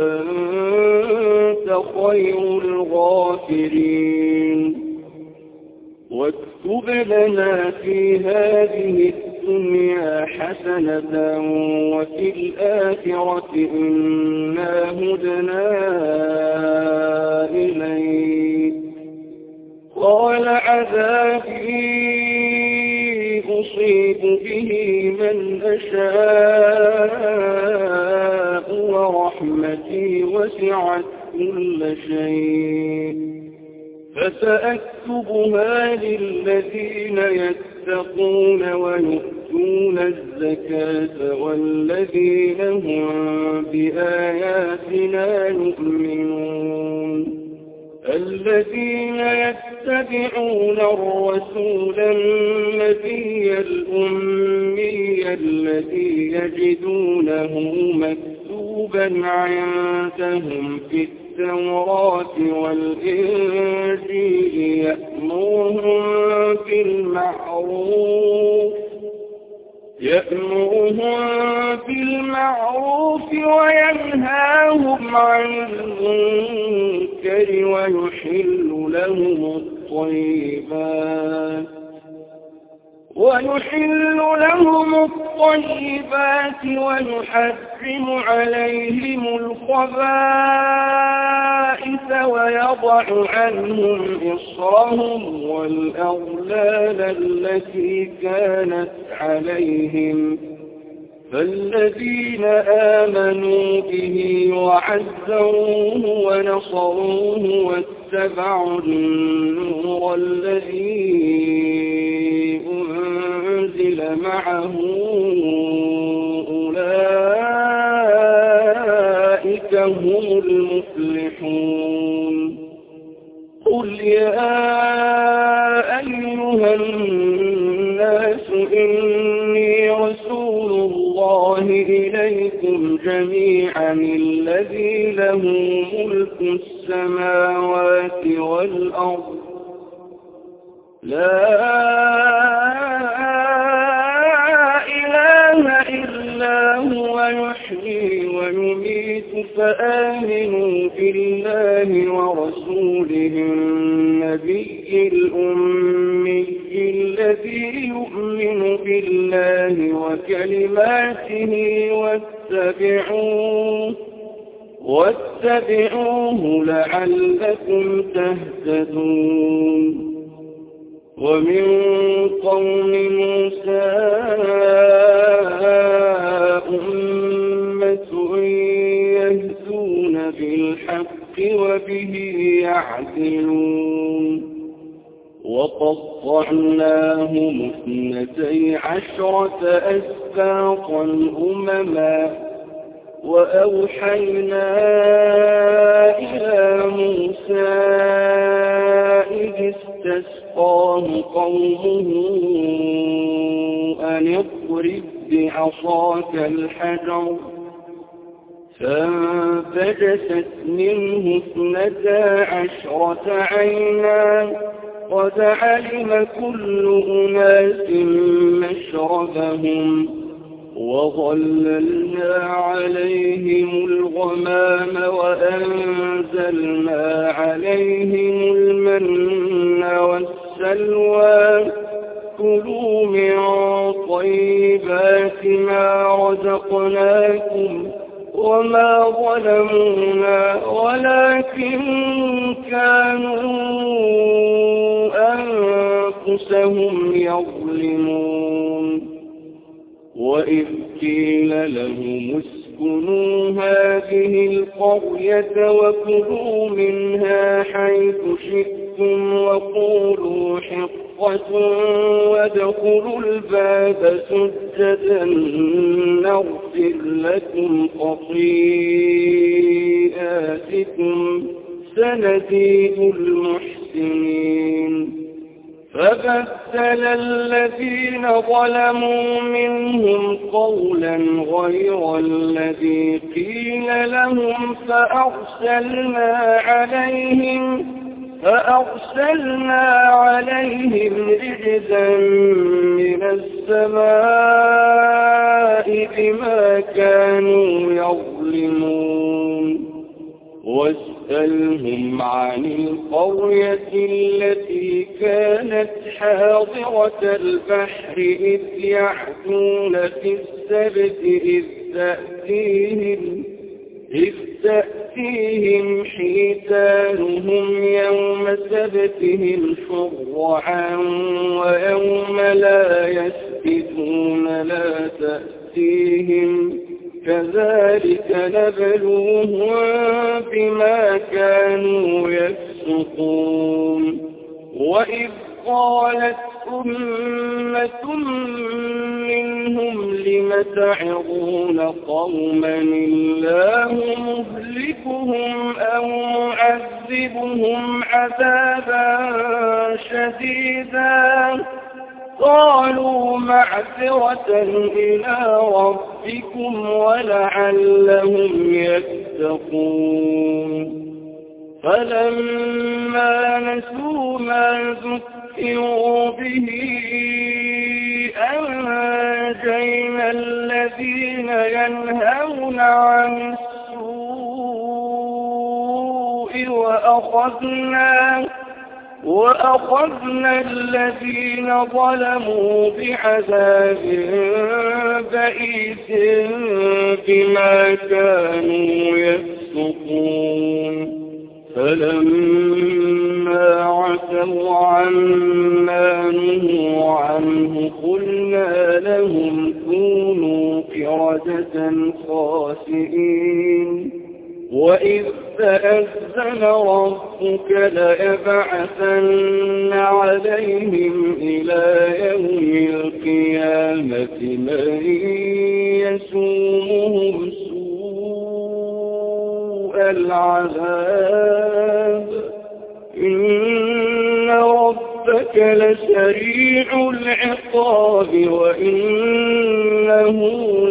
وأنت خير الغافرين واكتب لنا في هذه الدنيا حسنة وفي الآخرة إنا هدنا إليك قال عذابي أصيب به من أشاء ورحمتي وسعت كل شيء فسأكتبها للذين يتقون ويؤتون الزكاة والذين هم بآياتنا يؤمنون الذين يتبعون الرسول النبي الأمي الذي يجدونه مكتوبا عندهم في التوراة والإنجيل يأمرهم بالمعروف وينهاهم عن المنكر ويحل لهم الطيبات ويحرم عليهم الخبائث ويضع عنهم إصرهم والأغلال التي كانت عليهم فالذين آمنوا به وعزروه ونصروه واتبعوا النور الذي أنزل معه أولئك هم المفلحون قل يا أيها الناس إني رسول الله إليكم جميعا الذي له ملك السماوات والأرض لا إله إلا هو يحيي ويميت فآمنوا بالله ورسوله النبي الأمي الذي يؤمن بالله وكلماته واتبعوه لعلكم تهتدون ومن قوم موسى أمة يهدون بالحق وبه يعدلون وقطعناهم 12 أسباطا أمما وأوحينا إلى موسى إذ استسقاه قومه أن اضرب بعصاك الحجر فانفجست منه 12 عينا قد علم كل أناس مشربهم وظللنا عليهم الغمام وأنزلنا عليهم المن والسلوى كلوا من طيبات ما رزقناكم وما ظلمونا ولكن كانوا أنفسهم يظلمون وإذ قيل لهم اسكنوا هذه القرية وكلوا منها حيث شئتم وقولوا حطة وادخلوا الباب سجدا نغفر لكم خطيئاتكم سنزيد المحسنين فبدل الذين ظلموا منهم قولا غير الذي قيل لهم فأرسلنا عليهم رجزا من السماء بما كانوا يظلمون واسألهم عن القرية التي كانت حاضرة البحر إذ يعدون في السبت إذ تأتيهم حيتانهم يوم سبتهم شرعا ويوم لا يسبتون لا تأتيهم كذلك نبلوهم بما كانوا يفسقون وإذ قالت أمة منهم لم تعظون قوما الله مهلكهم أو معذبهم عذابا شديدا قالوا معذرة إلى ربكم ولعلهم يتقون فلما نسوا ما ذكروا به أنجينا الذين ينهون عن السوء وأخذنا الذين ظلموا بعذاب بئيس بما كانوا يفسقون فلما عتوا عما نهوا عنه قلنا لهم كونوا قردة خاسئين وإذ تأذن ربك ليبعثن عليهم إلى يوم القيامة من يسومهم سوء العذاب إن ربك لسريع العقاب وإنه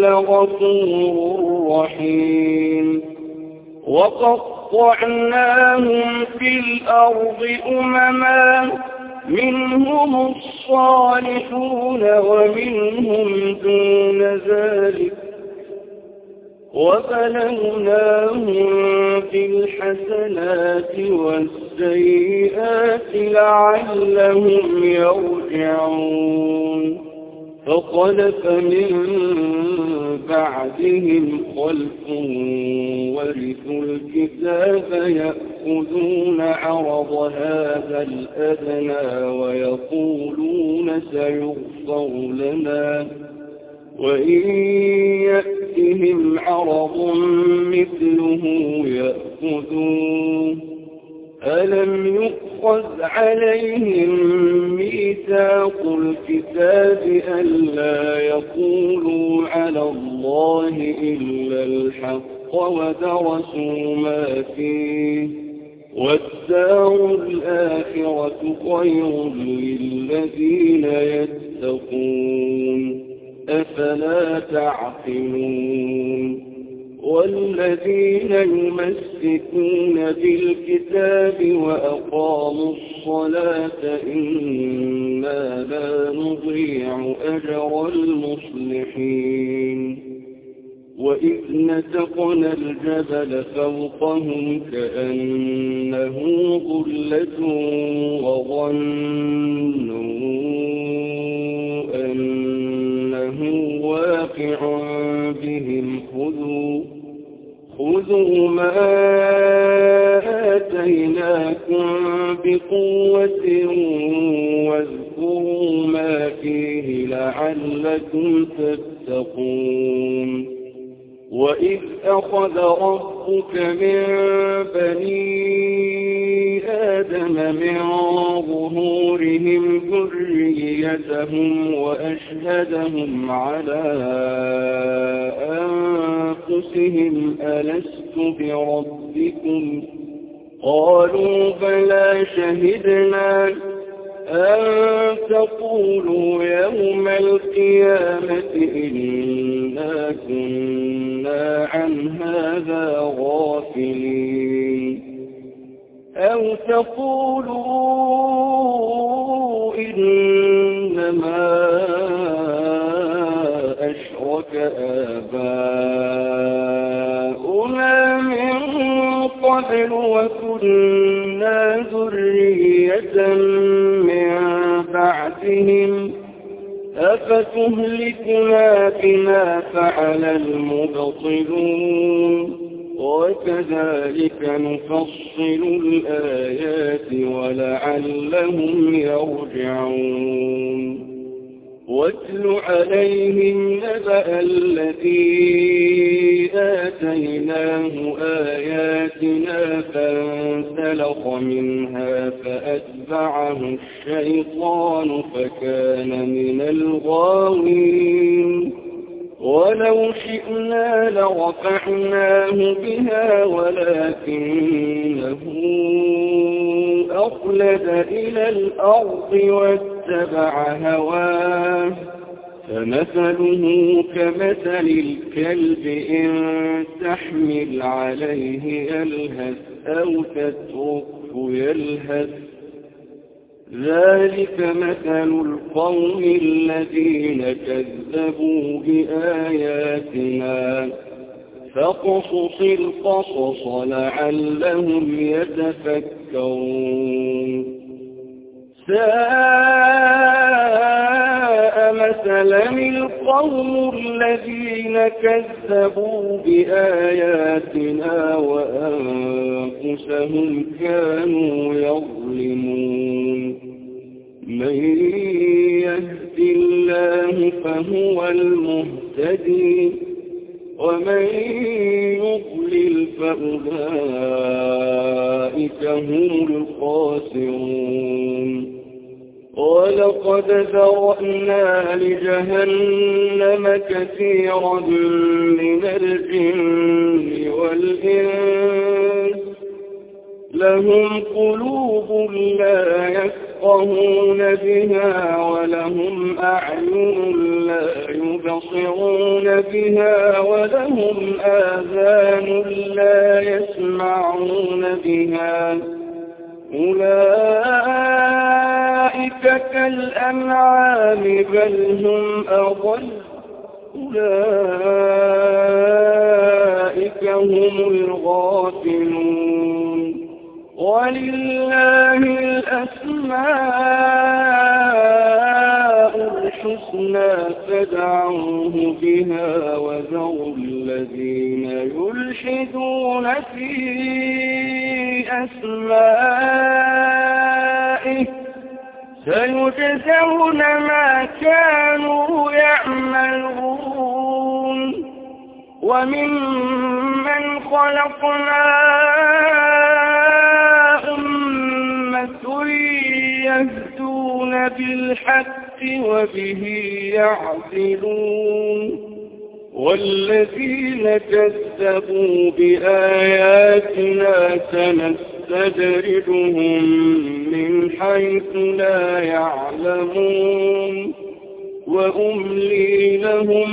لغفور رحيم وقطعناهم في الأرض أمما منهم الصالحون ومنهم دون ذلك وبلوناهم بالحسنات والسيئات لعلهم يرجعون فخلف من بعدهم خلف ورثوا الكتاب يأخذون عرض هذا الأدنى ويقولون سيغفر لنا وإن يأتهم عرض مثله يأخذوه ألم يؤخذ عليهم ميثاق الكتاب ألا يقولوا على الله إلا الحق ودرسوا ما فيه والدار الآخرة خير للذين يتقون أفلا تعقلون والذين يمسكون بالكتاب وأقاموا الصلاة إنا لا نضيع أجر المصلحين وإذ نتقنا الجبل فوقهم كأنه ظلة وظنوا أنه واقع بهم خذوا ما آتيناكم بقوة واذكروا ما فيه لعلكم تتقون وإذ أخذ ربك من بني آدم من ظهورهم ذريتهم وأشهدهم على أنفسهم ألست بربكم قالوا بلى شهدنا أن تقولوا يوم القيامة إنا كنا عن هذا غافلين أو تقولوا إنما أشرك آباؤنا من قبل وكنا ذرية من بعدهم أفتهلكنا بما فعل المبطلون وكذلك نفصل الآيات ولعلهم يرجعون واتل عليهم نبأ الذي آتيناه آياتنا فانسلخ منها فأتبعه الشيطان فكان من الغاوين ولو شئنا لرفعناه بها ولكنه أخلد إلى الأرض واتبع هواه فمثله كمثل الكلب إن تحمل عليه يلهث أو تتركه يلهث ذلك مثل القوم الذين كذبوا بآياتنا فاقصص القصص لعلهم يتفكرون ساء مثلا القوم الذين كذبوا بآياتنا وأنفسهم كانوا يظلمون من يهد الله فهو المهتدي ومن يضلل فأولئك هم الخاسرون ولقد ذرأنا لجهنم كثيرا من الجن والإنس لهم قلوب لا يفقهون بها ولهم أعين لا يبصرون بها ولهم آذان لا يسمعون بها أولئك كالأنعام بل هم أضل أولئك هم الغافلون ولله الأسماء الحسنى فادعوه بها وذروا الذين يلحدون في أسمائه سيجزون ما كانوا يعملون وممن خلقنا أمة يهدون بالحق وبه يعدلون والذين كذبوا بآياتنا سنستدرجهم من حيث لا يعلمون وأملي لهم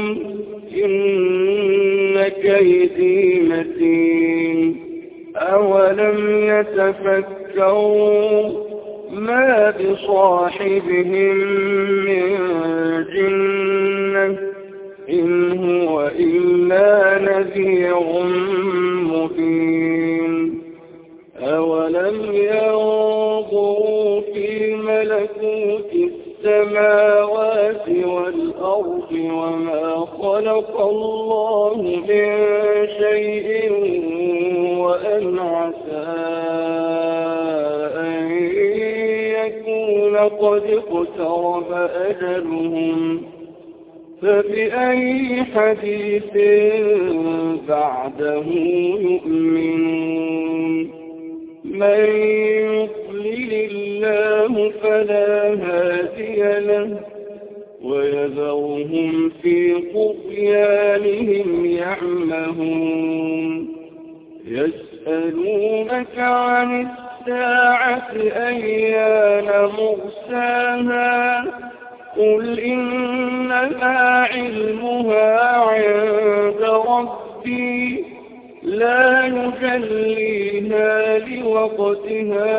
إن كيدي متين أولم يتفكروا ما بصاحبهم من جنة إن هو إلا نذير مبين أولم ينظروا في ملكوت السماوات والأرض وما خلق الله من شيء وأن عسى أن يكون قد اقترب أجلهم فبأي حديث بعده يؤمنون من يضلل الله فلا هادي له ويذرهم في طغيانهم يعمهون يسألونك عن الساعة أيان مرساها قل إنما علمها عند ربي لا يجليها لوقتها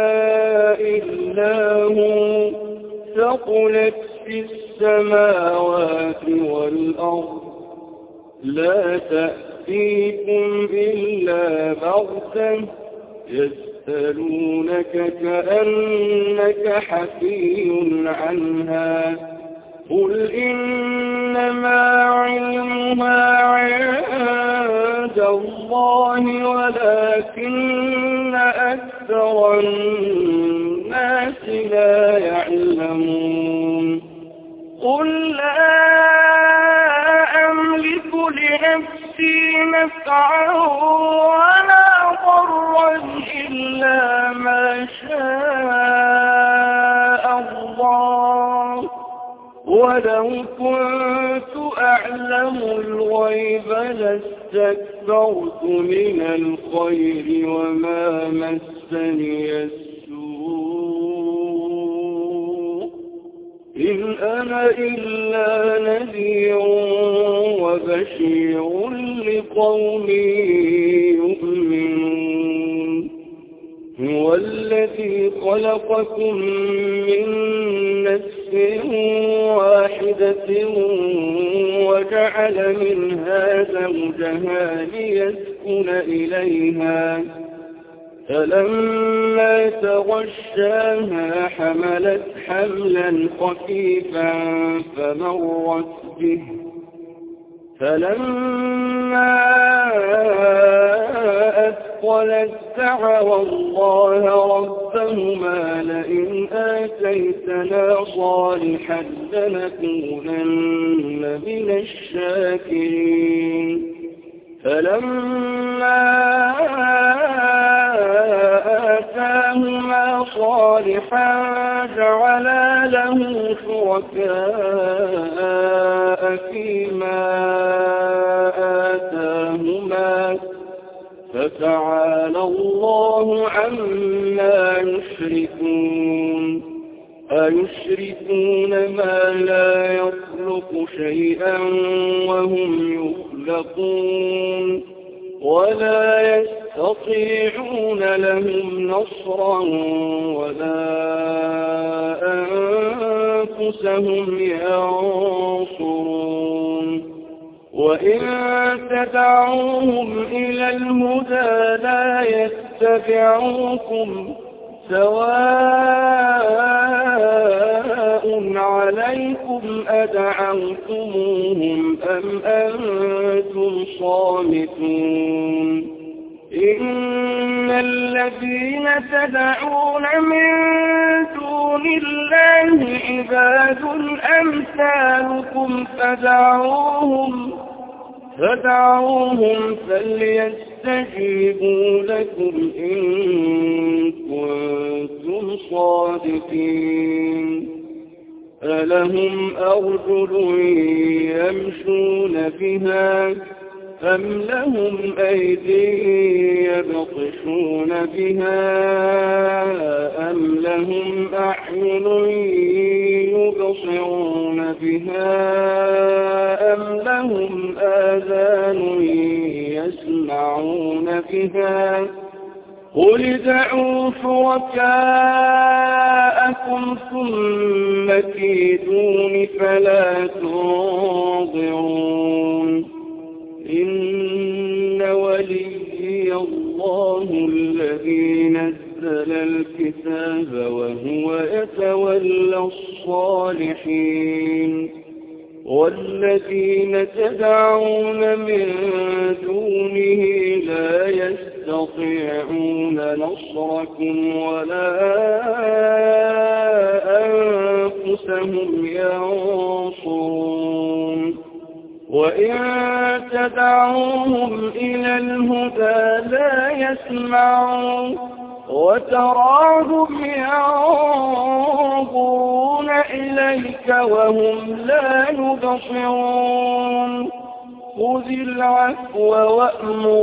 إلا هو ثقلت في السماوات والأرض لا تأتيكم إلا بغتة يسألونك كأنك حفي عنها قل إنما علمها عند الله ولكن أكثر الناس لا يعلمون قل لا أملك لنفسي نفعا ولا ضرا إلا ما شاء الله ولو كنت أعلم الغيب لاستكبرت من الخير وما مسني السوء إن أنا إلا نذير وبشير لقوم يؤمنون هو الذي خلقكم من نفس واحدة وجعل منها زوجها ليسكن إليها فلما تغشاها حملت حملا خفيفا فمرت به فلما أثقلت دعوا الله ربهما لئن آتيتنا صالحا لنكونن من الشاكرين فلما آتاهما صالحا جعلا له شركاء فيما آتاهما فتعالى الله عما يشركون أيشركون ما لا يخلق شيئا وهم يخلقون ولا يستطيعون لهم نصرا ولا أنفسهم ينصرون وإن تدعوهم إلى الهدى لا يتبعوكم سواء عليكم أدعوتموهم أم أنتم صامتون إن الذين تدعون من دون الله عباد أمثالكم فدعوهم فليستجيبوا لكم إن كنتم صادقين ألهم أرجل يمشون بها أم لهم أيدي يبطشون بها أم لهم أعين يبصرون بها أم لهم آذان يسمعون بها قل ادعوا شركاءكم ثم كيدون فلا تنظرون إن وليي الله الذي نزل الكتاب وهو يتولى الصالحين والذين تدعون من دونه لا يستطيعون نصركم ولا أنفسهم ينصرون وإن تدعوهم إلى الهدى لا يسمعون وتراهم ينظرون إليك وهم لا يبصرون خذ العفو وأمر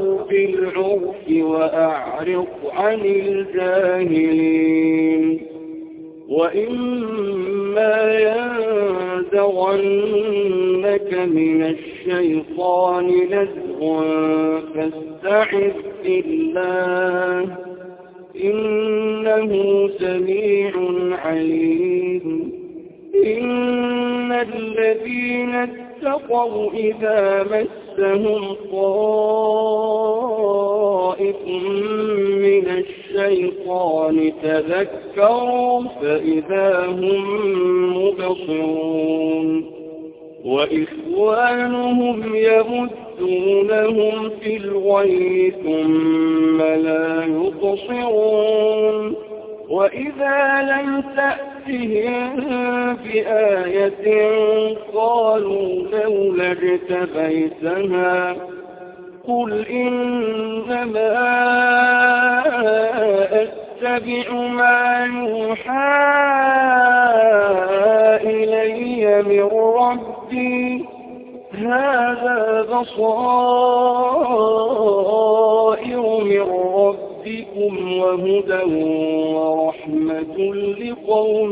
بالعرف وأعرض عن الجاهلين وإما ينزغنك من الشيطان نزغ فاستعذ بالله إنه سميع عليم. إن الذين اتقوا إذا مسهم طائف من الشيطان تذكروا فإذا هم مبصرون وإخوانهم يمدونهم في الغي ثم لا يبصرون وإذا لم تأتهم بآية قالوا لولا اجتبيتها قل إنما أتبع ما يوحى إلي من ربي هذا بصائر من ربكم وهدى ورحمة لقوم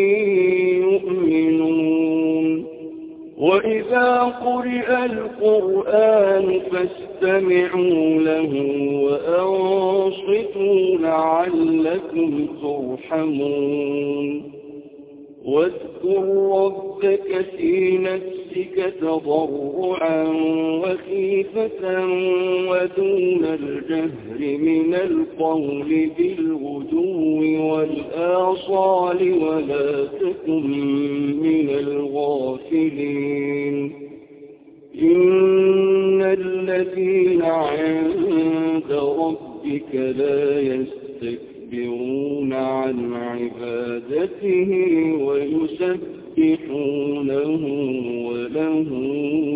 يؤمنون. وإذا قرئ القرآن فاستمعوا له وأنصتوا لعلكم ترحمون. واذكر ربك في نفسك تضرعا وخيفة ودون الجهر من القول بالغدو والآصال ولا تكن من الغافلين. إن الذين عند ربك لا يستكبرون عن عبادته ويسبحونه وله